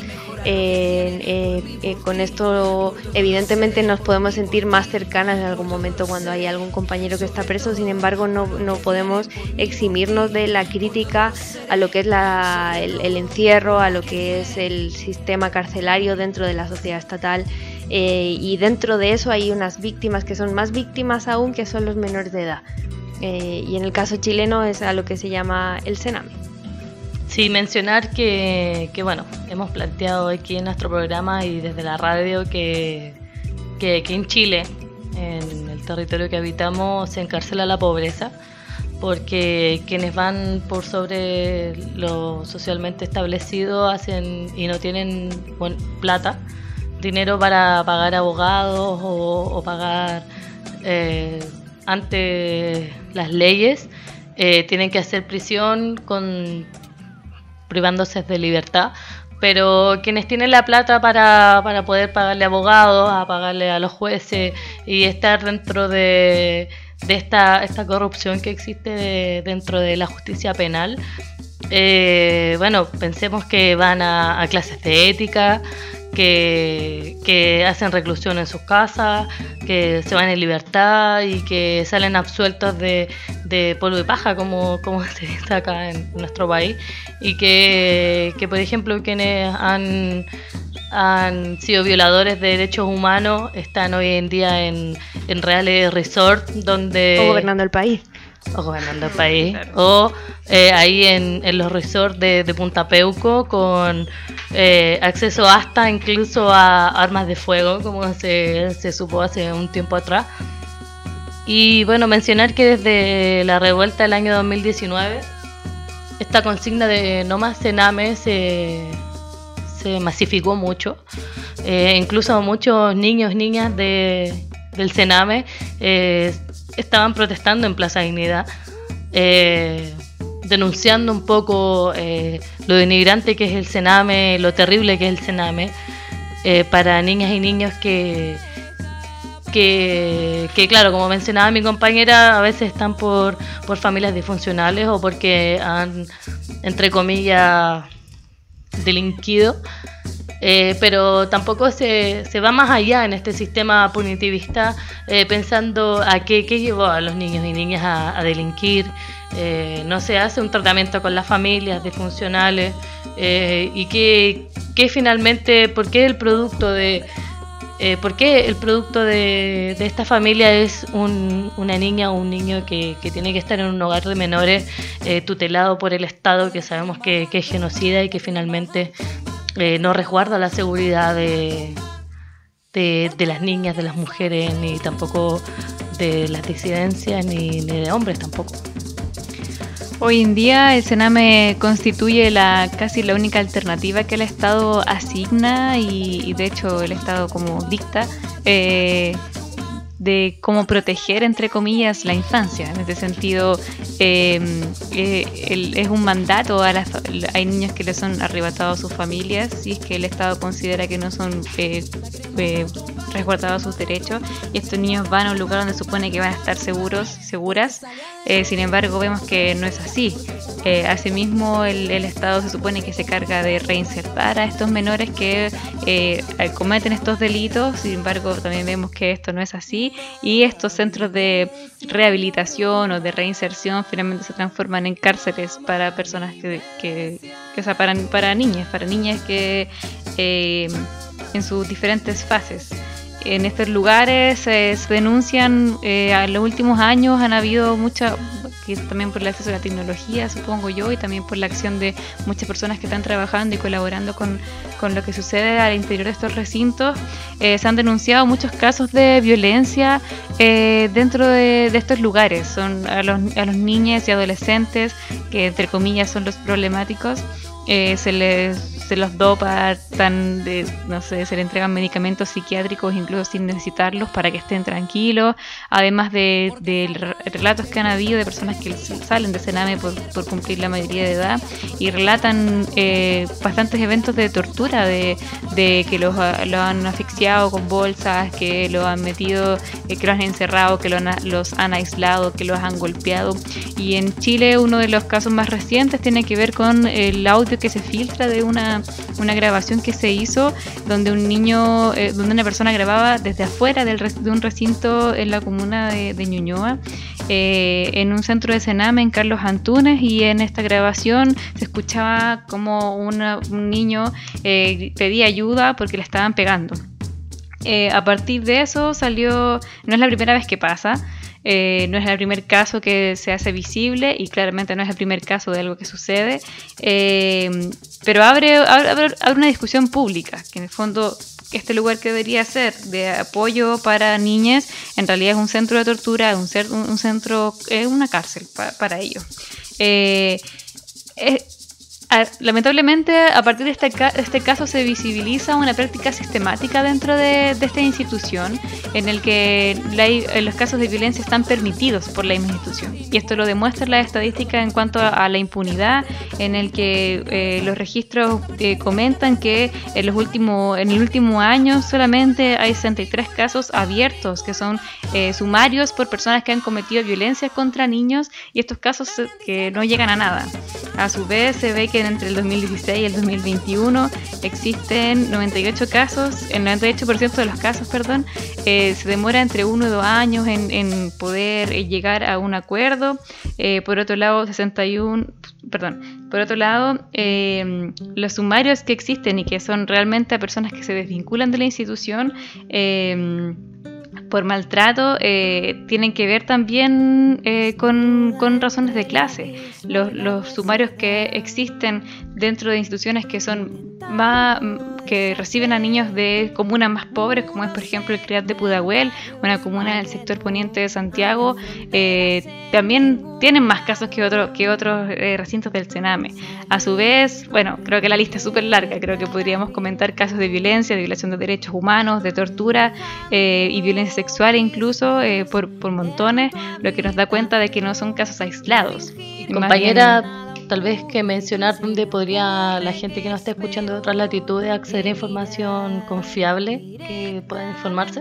Con esto evidentemente nos podemos sentir más cercanas en algún momento cuando hay algún compañero que está preso, sin embargo no podemos eximirnos de la crítica a lo que es el encierro, a lo que es el sistema carcelario dentro de la sociedad estatal. Y dentro de eso hay unas víctimas que son más víctimas aún, que son los menores de edad, y en el caso chileno es a lo que se llama el Sename. Sí, mencionar que bueno, hemos planteado aquí en nuestro programa y desde la radio que en Chile, en el territorio que habitamos, se encarcela la pobreza, porque quienes van por sobre lo socialmente establecido hacen y no tienen dinero para pagar abogados o pagar ante las leyes, tienen que hacer prisión privándose de libertad, pero quienes tienen la plata para poder pagarle abogados, a pagarle a los jueces y estar dentro de esta corrupción que existe dentro de la justicia penal, bueno, pensemos que van a clases de ética, que hacen reclusión en sus casas, que se van en libertad y que salen absueltos de polvo y paja, como se dice acá en nuestro país, y que por ejemplo quienes han han sido violadores de derechos humanos, están hoy en día en reales resort donde... O gobernando el país. O gobernando el país. O ahí en los resorts de Punta Peuco con acceso hasta incluso a armas de fuego, como se supo hace un tiempo atrás. Y bueno, mencionar que desde la revuelta del año 2019, esta consigna de no más cename se masificó mucho. Incluso muchos niños, niñas del Sename estaban protestando en Plaza Dignidad, denunciando un poco lo denigrante que es el Sename, lo terrible que es el Sename para niñas y niños que claro, como mencionaba mi compañera, a veces están por familias disfuncionales o porque han, entre comillas, delinquido, pero tampoco se va más allá en este sistema punitivista, pensando a qué llevó a los niños y niñas a delinquir. No se hace un tratamiento con las familias disfuncionales, y que finalmente, ¿por qué el producto de esta familia es una niña o un niño que tiene que estar en un hogar de menores tutelado por el Estado, que sabemos que es genocida y que finalmente no resguarda la seguridad de las niñas, de las mujeres, ni tampoco de las disidencias, ni de hombres tampoco? Hoy en día el Sename constituye casi la única alternativa que el Estado asigna y de hecho el Estado como dicta de cómo proteger, entre comillas, la infancia. En ese sentido, es un mandato hay niños que le son arrebatados a sus familias si es que el Estado considera que no son resguardados sus derechos, y estos niños van a un lugar donde supone que van a estar seguras. Sin embargo, vemos que no es así. Asimismo, el Estado se supone que se carga de reinsertar a estos menores que cometen estos delitos. Sin embargo, también vemos que esto no es así, y estos centros de rehabilitación o de reinserción finalmente se transforman en cárceles para personas para niñas que en sus diferentes fases. En estos lugares se denuncian, en los últimos años han habido que también por el acceso a la tecnología, supongo yo, y también por la acción de muchas personas que están trabajando y colaborando con lo que sucede al interior de estos recintos, se han denunciado muchos casos de violencia dentro de estos lugares. Son a los niños y adolescentes, que entre comillas son los problemáticos, se los dopa, se les entregan medicamentos psiquiátricos incluso sin necesitarlos para que estén tranquilos, además de relatos que han habido de personas que salen de Sename por cumplir la mayoría de edad y relatan bastantes eventos de tortura, de que lo han asfixiado con bolsas, que lo han metido, que los han encerrado, que los han aislado, que los han golpeado. Y en Chile uno de los casos más recientes tiene que ver con el audio que se filtra de una grabación que se hizo donde donde una persona grababa desde afuera de un recinto en la comuna de Ñuñoa, en un centro de Sename en Carlos Antunes, y en esta grabación se escuchaba como un niño pedía ayuda porque le estaban pegando. A partir de eso salió, no es la primera vez que pasa, no es el primer caso que se hace visible y claramente no es el primer caso de algo que sucede, pero abre una discusión pública, que en el fondo este lugar que debería ser de apoyo para niñas en realidad es un centro de tortura, un centro, una cárcel para ellos. Lamentablemente, a partir de este caso se visibiliza una práctica sistemática dentro de esta institución, en el que los casos de violencia están permitidos por la misma institución. Y esto lo demuestra la estadística en cuanto a la impunidad, en el que los registros comentan que en el último año solamente hay 63 casos abiertos, que son sumarios por personas que han cometido violencia contra niños, y estos casos que no llegan a nada. A su vez, se ve que entre el 2016 y el 2021 existen 98 casos, el 98% de los casos, se demora entre 1 y 2 años en poder llegar a un acuerdo. Por otro lado, Por otro lado, los sumarios que existen y que son realmente a personas que se desvinculan de la institución por maltrato, tienen que ver también con razones de clase. Los sumarios que existen dentro de instituciones que son que reciben a niños de comunas más pobres, como es por ejemplo el CREAT de Pudahuel, una comuna del sector poniente de Santiago, también tienen más casos que otros recintos del Sename. A su vez, bueno, creo que la lista es súper larga, creo que podríamos comentar casos de violencia, de violación de derechos humanos, de tortura y violencia sexual incluso, por montones, lo que nos da cuenta de que no son casos aislados. Compañera, tal vez que mencionar dónde podría la gente que nos está escuchando de otras latitudes acceder a información confiable, que puedan informarse.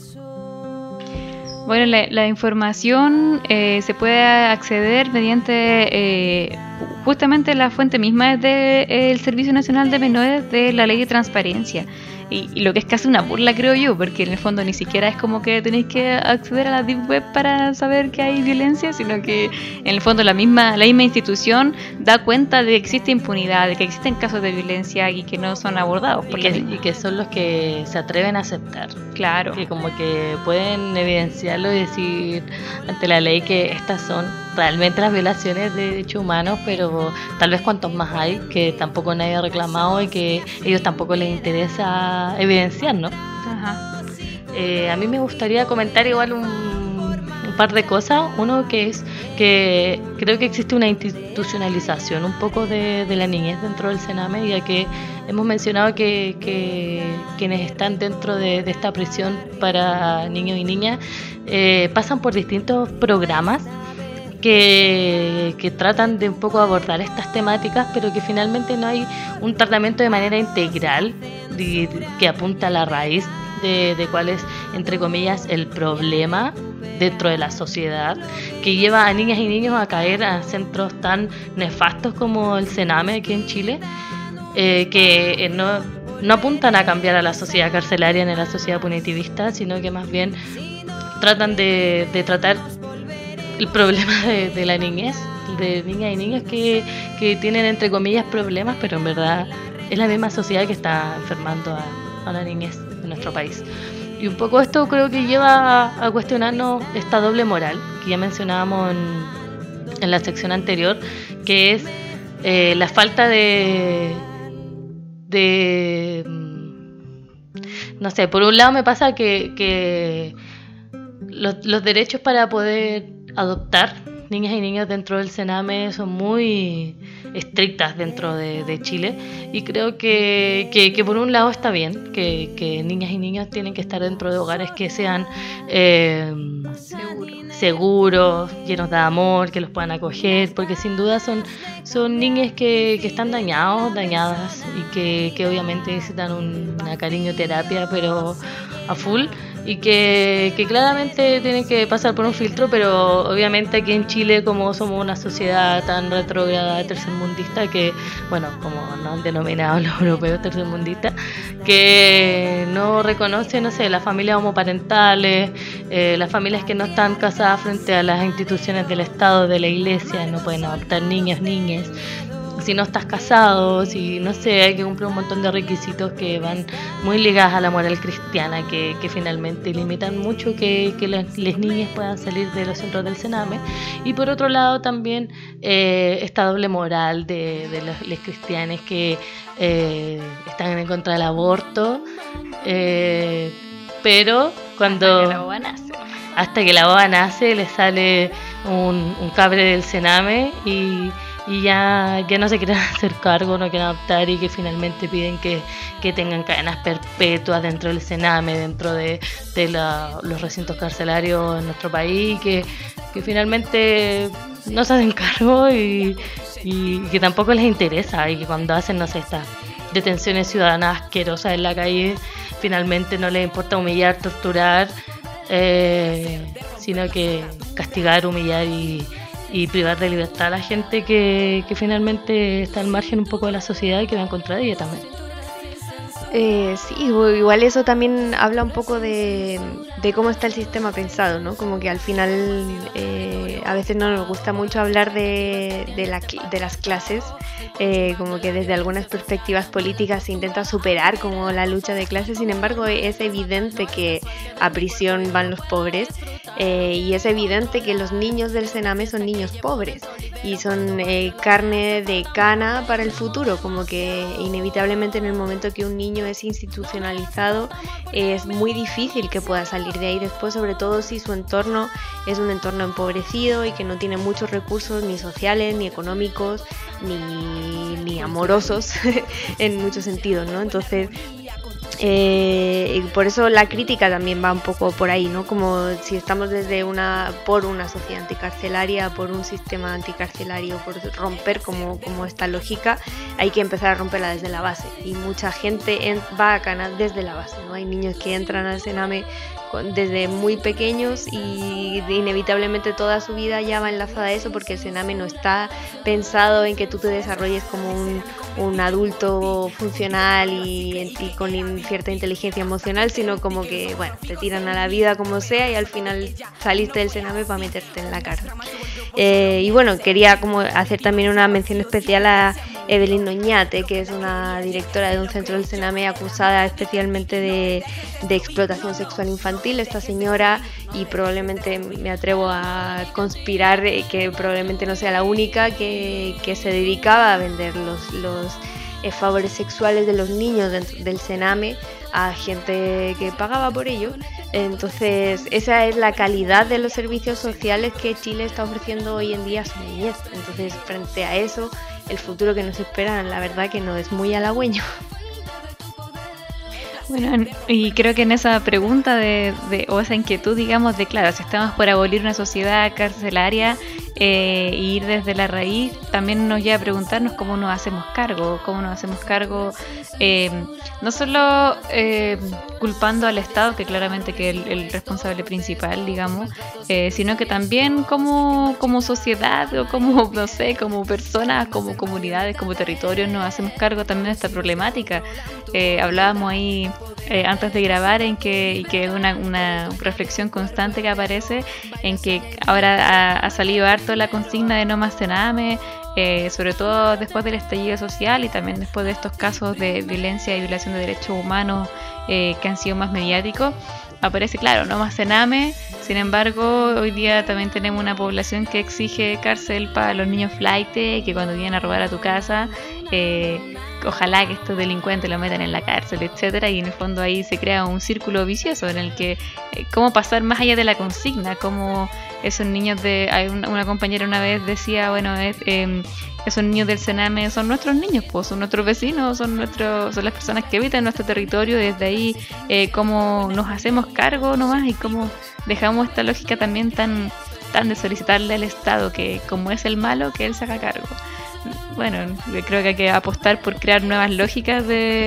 Bueno, la información se puede acceder mediante justamente la fuente misma del Servicio Nacional de Menores de la Ley de Transparencia. Y lo que es casi una burla, creo yo, porque en el fondo ni siquiera es como que tenéis que acceder a la Deep Web para saber que hay violencia, sino que en el fondo la misma institución da cuenta de que existe impunidad, de que existen casos de violencia y que no son abordados. Y que son los que se atreven a aceptar. Claro. Que como que pueden evidenciarlo y decir ante la ley que estas son realmente las violaciones de derechos humanos, pero tal vez cuantos más hay, que tampoco nadie ha reclamado y que a ellos tampoco les interesa evidenciar, ¿no? Ajá. A mí me gustaría comentar igual un par de cosas. Uno que es que creo que existe una institucionalización un poco de la niñez dentro del Sename, ya que hemos mencionado que quienes están dentro de esta prisión para niños y niñas pasan por distintos programas que tratan de un poco abordar estas temáticas, pero que finalmente no hay un tratamiento de manera integral que apunta a la raíz de cuál es, entre comillas, el problema dentro de la sociedad, que lleva a niñas y niños a caer a centros tan nefastos como el Sename aquí en Chile, que no apuntan a cambiar a la sociedad carcelaria ni a la sociedad punitivista, sino que más bien tratan de tratar el problema de la niñez, de niñas y niños que tienen, entre comillas, problemas, pero en verdad es la misma sociedad que está enfermando a la niñez de nuestro país. Y un poco esto creo que lleva a cuestionarnos esta doble moral que ya mencionábamos en la sección anterior, que es la falta de no sé, por un lado me pasa que los derechos para poder adoptar niñas y niños dentro del Sename son muy estrictas dentro de Chile, y creo que por un lado está bien que niñas y niños tienen que estar dentro de hogares que sean seguros, llenos de amor, que los puedan acoger, porque sin duda son niñas que están dañadas y que obviamente necesitan una cariñoterapia, pero a full, y que claramente tienen que pasar por un filtro, pero obviamente aquí en Chile, como somos una sociedad tan retrógrada, tercermundista, que, bueno, como nos han denominado los europeos tercermundistas, que no reconoce, no sé, las familias homoparentales, las familias que no están casadas frente a las instituciones del Estado, de la Iglesia, no pueden adoptar niños, niñas. Si no estás casado, si no sé, hay que cumplir un montón de requisitos que van muy ligados a la moral cristiana, que finalmente limitan mucho que las niñas puedan salir de los centros del Sename. Y por otro lado también esta doble moral de los cristianos que están en contra del aborto, pero cuando hasta que la boba nace le sale un cabre del Sename y ya no se quieren hacer cargo, no quieren adoptar, y que finalmente piden que tengan cadenas perpetuas dentro del Sename, dentro de los recintos carcelarios en nuestro país, que finalmente no se hacen cargo y que tampoco les interesa, y que cuando hacen, no sé, estas detenciones ciudadanas asquerosas en la calle, finalmente no les importa humillar, torturar, sino que castigar, humillar y privar de libertad a la gente que finalmente está al margen un poco de la sociedad y que va en contra de ella también. Sí, igual eso también habla un poco de cómo está el sistema pensado, ¿no? Como que al final a veces no nos gusta mucho hablar de las clases, como que desde algunas perspectivas políticas se intenta superar como la lucha de clases, sin embargo es evidente que a prisión van los pobres y es evidente que los niños del Sename son niños pobres y son carne de cana para el futuro, como que inevitablemente en el momento que un niño es institucionalizado es muy difícil que pueda salir de ahí después, sobre todo si su entorno es un entorno empobrecido y que no tiene muchos recursos ni sociales, ni económicos, ni amorosos en muchos sentidos, ¿no? Entonces por eso la crítica también va un poco por ahí, ¿no? Como si estamos por una sociedad anticarcelaria, por un sistema anticarcelario, por romper como esta lógica, hay que empezar a romperla desde la base. Y mucha gente va a Cana desde la base, ¿no? Hay niños que entran al Sename desde muy pequeños y inevitablemente toda su vida ya va enlazada a eso, porque el Sename no está pensado en que tú te desarrolles como un adulto funcional y con cierta inteligencia emocional, sino como que, bueno, te tiran a la vida como sea y al final saliste del Sename para meterte en la cárcel. Y bueno, quería como hacer también una mención especial a Evelyn Oñate, que es una directora de un centro del Sename acusada especialmente de explotación sexual infantil. Esta señora, y probablemente me atrevo a conspirar que probablemente no sea la única, que se dedicaba a vender los favores sexuales de los niños del Sename a gente que pagaba por ello. Entonces esa es la calidad de los servicios sociales que Chile está ofreciendo hoy en día a su niñez. Entonces, frente a eso, el futuro que nos espera, la verdad que no es muy halagüeño. Bueno, y creo que en esa pregunta o esa inquietud, digamos, de claro, si estamos por abolir una sociedad carcelaria e ir desde la raíz, también nos lleva a preguntarnos cómo nos hacemos cargo, no solo culpando al Estado, que claramente que es el responsable principal, digamos, sino que también como sociedad o como, no sé, como personas, como comunidades, como territorios, nos hacemos cargo también de esta problemática. Hablábamos ahí antes de grabar y que es una reflexión constante que aparece, en que ahora ha salido harto la consigna de no más Sename, sobre todo después del estallido social y también después de estos casos de violencia y violación de derechos humanos que han sido más mediáticos. Aparece, claro, no más Sename. Sin embargo, hoy día también tenemos una población que exige cárcel para los niños flightes, que cuando vienen a robar a tu casa, ojalá que estos delincuentes lo metan en la cárcel, etcétera. Y en el fondo ahí se crea un círculo vicioso en el que cómo pasar más allá de la consigna, cómo esos niños una compañera una vez decía, bueno, esos niños del Sename son nuestros niños, pues, son nuestros vecinos, son las personas que habitan nuestro territorio. Desde ahí cómo nos hacemos cargo nomás y cómo dejamos esta lógica también tan de solicitarle al Estado que como es el malo, que él se haga cargo. Bueno, creo que hay que apostar por crear nuevas lógicas de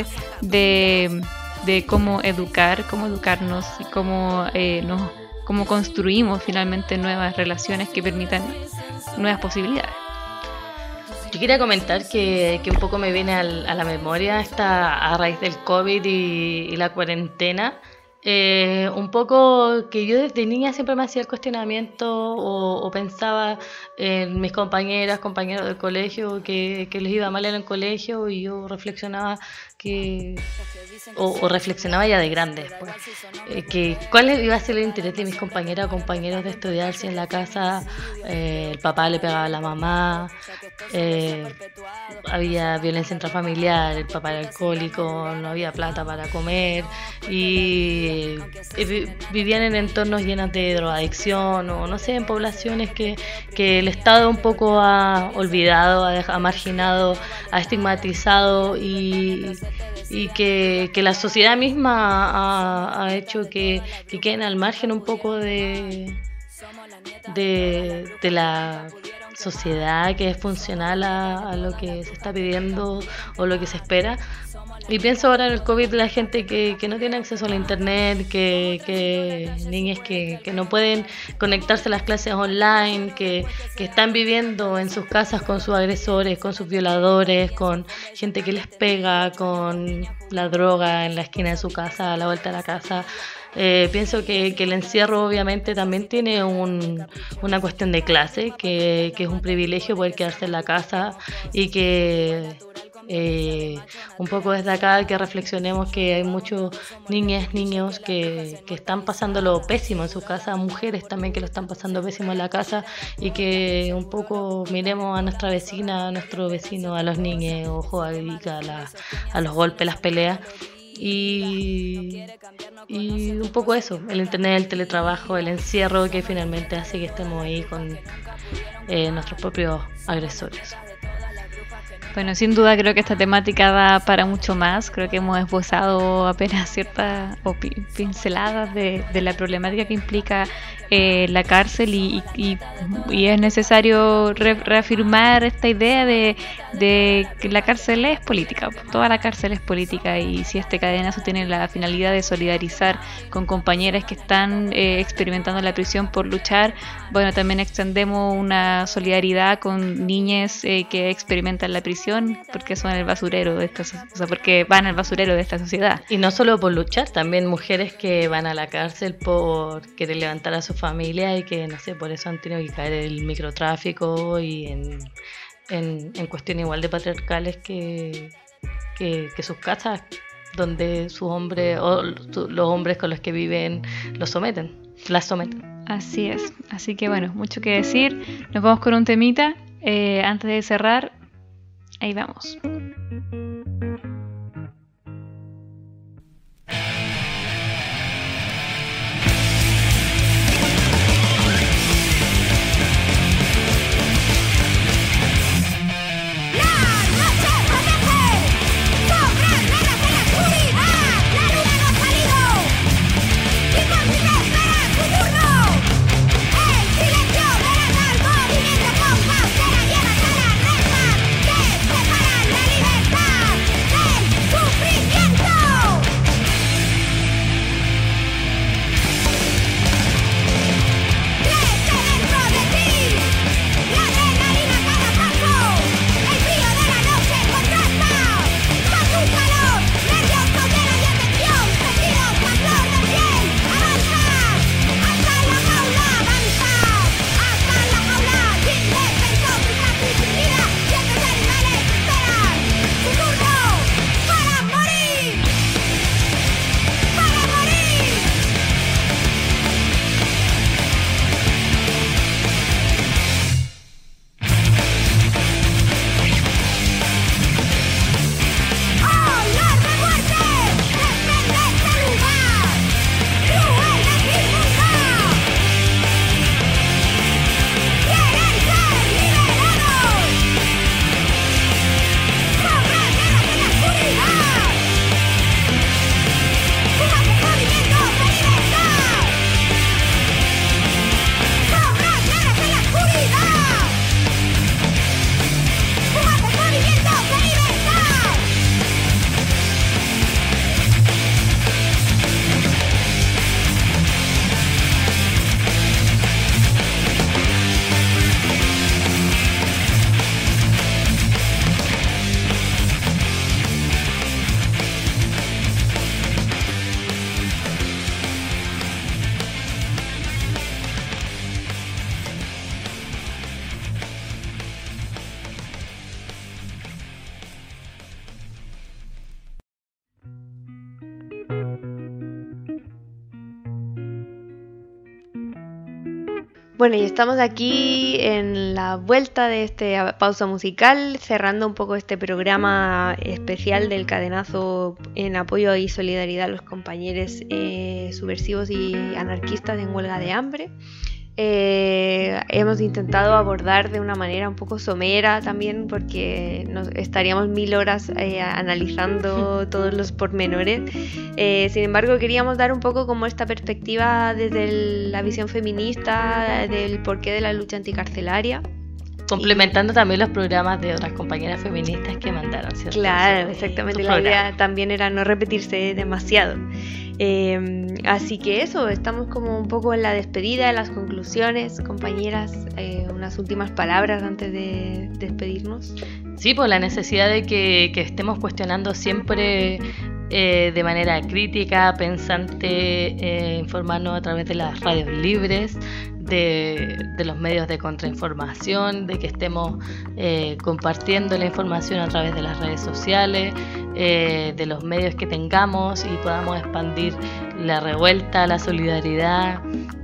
cómo educarnos y cómo construimos finalmente nuevas relaciones que permitan nuevas posibilidades. Yo quería comentar que un poco me viene a la memoria a raíz del COVID y la cuarentena. Un poco que yo desde niña siempre me hacía el cuestionamiento o pensaba en mis compañeros del colegio que les iba mal en el colegio, y yo reflexionaba reflexionaba ya de grande, que cuál iba a ser el interés de mis compañeras o compañeros de estudiar si en la casa el papá le pegaba a la mamá, había violencia intrafamiliar, el papá era alcohólico, no había plata para comer y vivían en entornos llenos de drogadicción, o no sé, en poblaciones que el Estado un poco ha olvidado, ha marginado, ha estigmatizado y que la sociedad misma ha hecho que queden al margen un poco de sociedad que es funcional a lo que se está pidiendo o lo que se espera. Y pienso ahora en el COVID, la gente que no tiene acceso al internet, que niñas que no pueden conectarse a las clases online, que están viviendo en sus casas con sus agresores, con sus violadores, con gente que les pega, con la droga en la esquina de su casa, a la vuelta de la casa. Pienso que el encierro obviamente también tiene una cuestión de clase, que es un privilegio poder quedarse en la casa y que un poco desde acá que reflexionemos que hay muchos niñas, niños que están pasándolo pésimo en su casa, mujeres también que lo están pasando pésimo en la casa, y que un poco miremos a nuestra vecina, a nuestro vecino, a los niños, ojo a los golpes, las peleas. Y un poco eso, el internet, el teletrabajo, el encierro que finalmente hace que estemos ahí con nuestros propios agresores. Bueno, sin duda creo que esta temática da para mucho más. Creo que hemos esbozado apenas ciertas pinceladas de la problemática que implica la cárcel y es necesario reafirmar esta idea de que la cárcel es política. Toda la cárcel es política, y si este cadenazo tiene la finalidad de solidarizar con compañeras que están experimentando la prisión por luchar, bueno, también extendemos una solidaridad con niñas que experimentan la prisión porque son el basurero de esta, o sea, porque van al basurero de esta sociedad. Y no solo por luchar, también mujeres que van a la cárcel por querer levantar a su familia y que, no sé, por eso han tenido que caer en el microtráfico y en cuestiones igual de patriarcales que sus casas, donde sus hombres o los hombres con los que viven las someten. Así es, así que bueno, mucho que decir. Nos vamos con un temita antes de cerrar. Ahí vamos. Bueno, y estamos aquí en la vuelta de esta pausa musical, cerrando un poco este programa especial del cadenazo en apoyo y solidaridad a los compañeros subversivos y anarquistas en huelga de hambre. Hemos intentado abordar de una manera un poco somera también, porque estaríamos 1000 horas analizando todos los pormenores. Sin embargo, queríamos dar un poco como esta perspectiva desde la visión feminista del porqué de la lucha anticarcelaria. Complementando también los programas de otras compañeras feministas que mandaron, ¿cierto? Claro, exactamente. La idea también era no repetirse demasiado. Así que eso, estamos como un poco en la despedida, en las conclusiones. Compañeras, unas últimas palabras antes de despedirnos. Sí, por la necesidad de que estemos cuestionando siempre de manera crítica, pensante, informarnos a través de las radios libres, de los medios de contrainformación, de que estemos compartiendo la información a través de las redes sociales, de los medios que tengamos y podamos expandir la revuelta, la solidaridad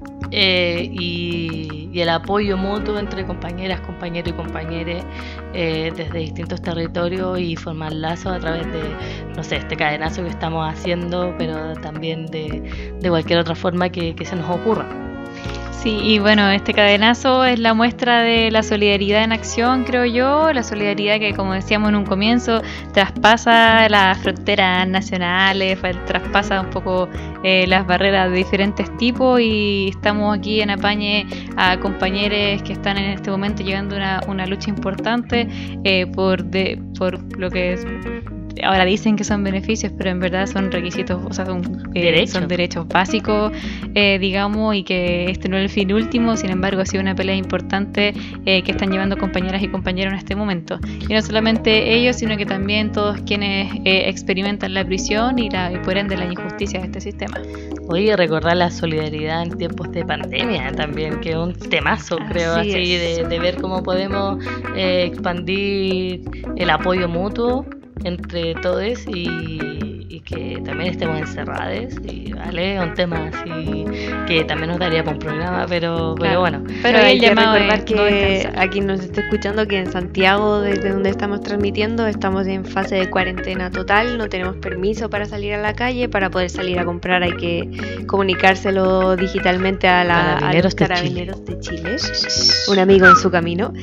y el apoyo mutuo entre compañeras, compañeros y compañeres desde distintos territorios y formar lazos a través de, no sé, este cadenazo que estamos haciendo, pero también de cualquier otra forma que se nos ocurra. Sí, y bueno, este cadenazo es la muestra de la solidaridad en acción, creo yo, la solidaridad que, como decíamos en un comienzo, traspasa las fronteras nacionales, traspasa un poco las barreras de diferentes tipos, y estamos aquí en apañe a compañeros que están en este momento llevando una lucha importante por lo que es. Ahora dicen que son beneficios, pero en verdad son requisitos, o sea, son derechos básicos, digamos, y que este no es el fin último. Sin embargo, ha sido una pelea importante que están llevando compañeras y compañeros en este momento. Y no solamente ellos, sino que también todos quienes experimentan la prisión y por ende la injusticia de este sistema. Oye, recordar la solidaridad en tiempos de pandemia también, que es un temazo, creo, así de ver cómo podemos expandir el apoyo mutuo entre todos y que también estemos encerrados, y vale, un tema así que también nos daría para un programa, pero bueno. Pero hay que recordar que a quien nos esté escuchando que en Santiago, desde donde estamos transmitiendo, estamos en fase de cuarentena total, no tenemos permiso para salir a la calle. Para poder salir a comprar hay que comunicárselo digitalmente a los carabineros de Chile. Un amigo en su camino.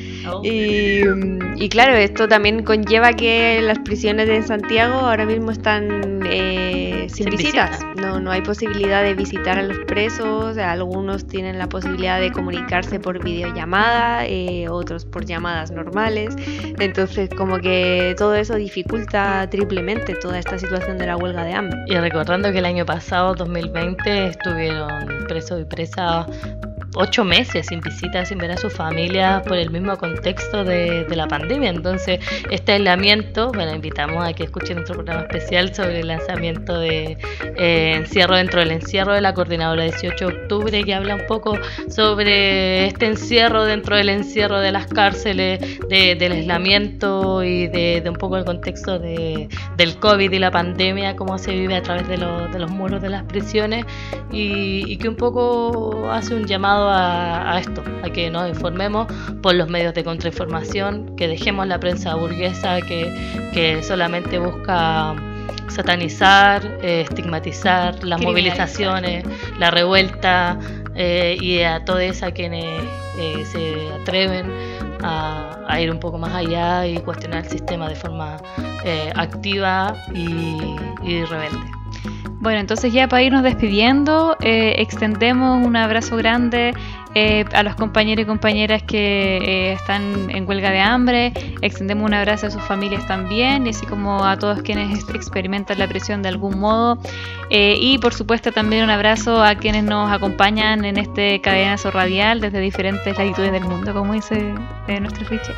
Y claro, esto también conlleva que las prisiones de Santiago ahora mismo están sin visitas. No hay posibilidad de visitar a los presos. Algunos tienen la posibilidad de comunicarse por videollamada, otros por llamadas normales. Entonces, como que todo eso dificulta triplemente toda esta situación de la huelga de hambre. Y recordando que el año pasado, 2020, estuvieron presos y presas 8 meses sin visitas, sin ver a sus familias por el mismo contexto de la pandemia. Entonces, este aislamiento, bueno, invitamos a que escuchen nuestro programa especial sobre el lanzamiento de encierro dentro del encierro de la coordinadora 18 de octubre, que habla un poco sobre este encierro dentro del encierro de las cárceles, del aislamiento y de un poco el contexto del COVID y la pandemia, cómo se vive a través de los muros de las prisiones, y que un poco hace un llamado a esto, a que nos informemos por los medios de contrainformación, que dejemos la prensa burguesa que solamente busca satanizar, estigmatizar las movilizaciones, la revuelta, y a todos a quienes se atreven a ir un poco más allá y cuestionar el sistema de forma activa y rebelde. Bueno, entonces ya para irnos despidiendo, extendemos un abrazo grande a los compañeros y compañeras que están en huelga de hambre. Extendemos un abrazo a sus familias también, y así como a todos quienes experimentan la presión de algún modo. Y por supuesto también un abrazo a quienes nos acompañan en este cadenazo radial desde diferentes latitudes del mundo, como dice nuestro fiche.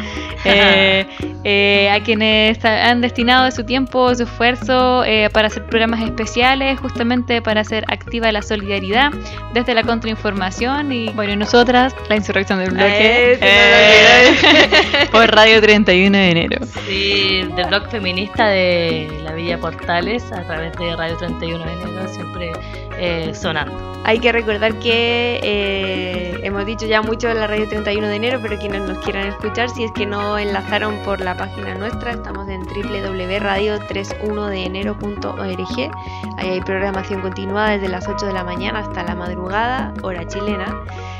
A quienes han destinado su tiempo, su esfuerzo para hacer programas especiales, justamente para hacer activa la solidaridad desde la contrainformación. Y bueno, nosotras, la insurrección del bloque, por Radio 31 de enero. Sí, del blog feminista de la Villa Portales, a través de Radio 31 de enero, siempre sonando. Hay que recordar que hemos dicho ya mucho de la Radio 31 de enero, pero quienes nos quieran escuchar, si es que no enlazaron por la página nuestra, estamos en www.radio31denenero.org. Ahí hay programación continuada desde las 8 de la mañana hasta la madrugada, hora chilena.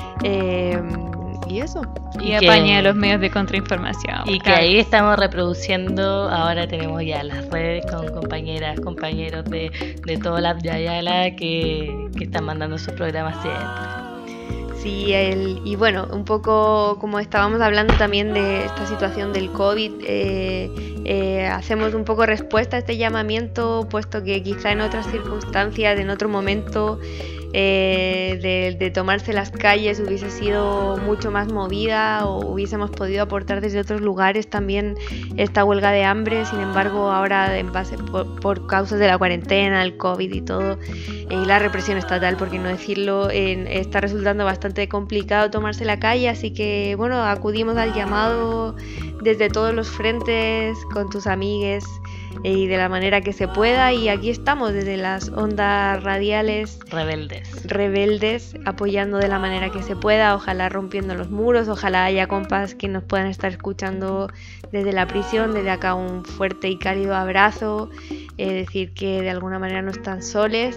Y eso. Y apaña a los medios de contrainformación. Y que ahí estamos reproduciendo, ahora tenemos ya las redes con compañeras, compañeros de toda la Yayala que están mandando sus programas siempre. Sí, y bueno, un poco como estábamos hablando también de esta situación del COVID, hacemos un poco respuesta a este llamamiento, puesto que quizá en otras circunstancias, en otro momento, de tomarse las calles hubiese sido mucho más movida o hubiésemos podido aportar desde otros lugares también esta huelga de hambre. Sin embargo, ahora en base por causas de la cuarentena, el COVID y todo, y la represión estatal, por qué no decirlo, está resultando bastante complicado tomarse la calle, así que bueno, acudimos al llamado desde todos los frentes con tus amigues y de la manera que se pueda, y aquí estamos desde las ondas radiales rebeldes, apoyando de la manera que se pueda, ojalá rompiendo los muros, ojalá haya compas que nos puedan estar escuchando desde la prisión. Desde acá un fuerte y cálido abrazo, decir que de alguna manera no están soles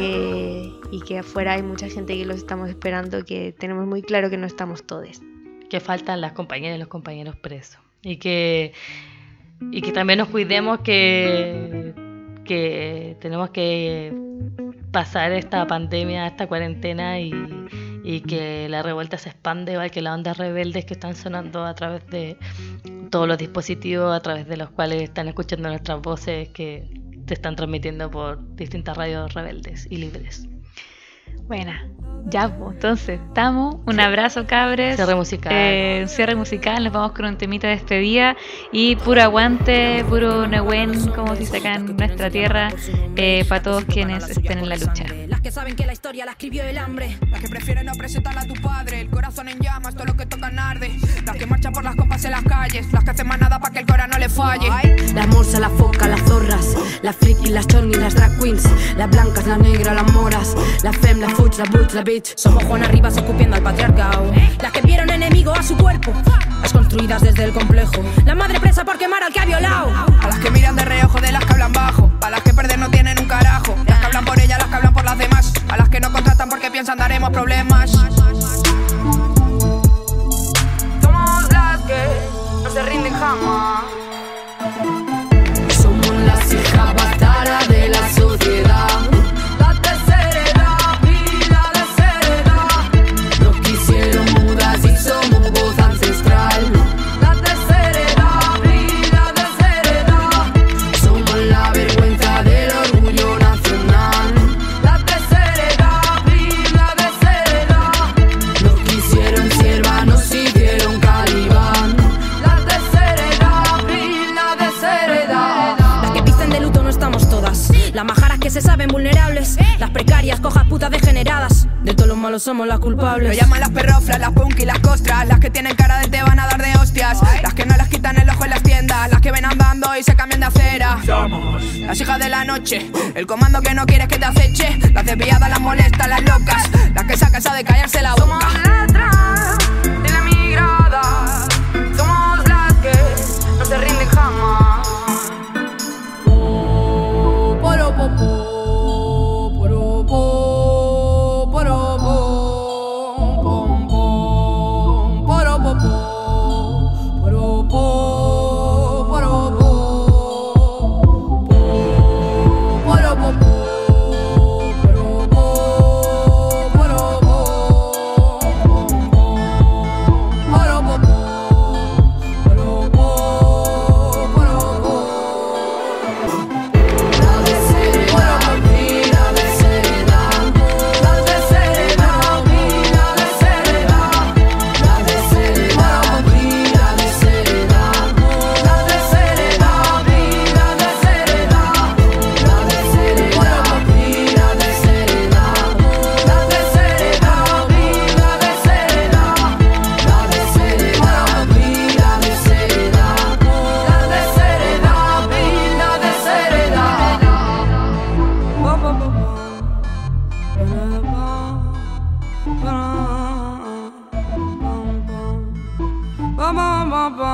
y que afuera hay mucha gente que los estamos esperando, que tenemos muy claro que no estamos todos. Que faltan las compañeras y los compañeros presos, y que también nos cuidemos, que tenemos que pasar esta pandemia, esta cuarentena, y que la revuelta se expande, igual que las ondas rebeldes que están sonando a través de todos los dispositivos a través de los cuales están escuchando nuestras voces, que se están transmitiendo por distintas radios rebeldes y libres. Bueno, ya, pues, entonces, estamos. Un abrazo, cabres. Cierre musical. Cierre musical, nos vamos con un temita de despedida. Y puro aguante, puro Nehuen, como se dice acá en nuestra tierra, para todos quienes estén en la lucha. Las que saben que la historia la escribió el hambre, las que prefieren no presentarla a tu padre, el corazón en llamas, todo lo que tocan arde, las que marchan por las compas en las calles, las que hacen más nada para que el corazón no le falle. La morsa, la foca, las zorras, las friki, las chornis, las drag queens, las blancas, las negras, las moras, la femme, la fuch, la butch, la bitch. Somos Juan Rivas escupiendo al patriarcado, las que vieron enemigo a su cuerpo, las construidas desde el complejo, la madre presa por quemar al que ha violado, a las que miran de reojo, de las que hablan bajo, a las que perder no tienen un carajo, las que hablan por ellas, las que hablan por las demás, a las que no contratan porque piensan daremos problemas. Somos las que no se rinden jamás. Somos las hijas bastardas de la sociedad. Las majaras que se saben vulnerables, las precarias, cojas putas degeneradas. De todos los malos somos las culpables. Lo llaman las perroflas, las punk y las costras, las que tienen cara de te van a dar de hostias, las que no las quitan el ojo en las tiendas, las que ven andando y se cambian de acera. Somos las hijas de la noche, el comando que no quieres que te aceche, las desviadas, las molestas, las locas, las que sacan esa de callarse la boca. Somos letras de la migrada, somos las que no se rinden jamás.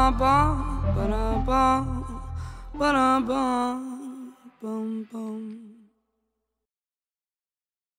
Ba-da-ba, ba-da-ba, ba-da-ba, bum, bum.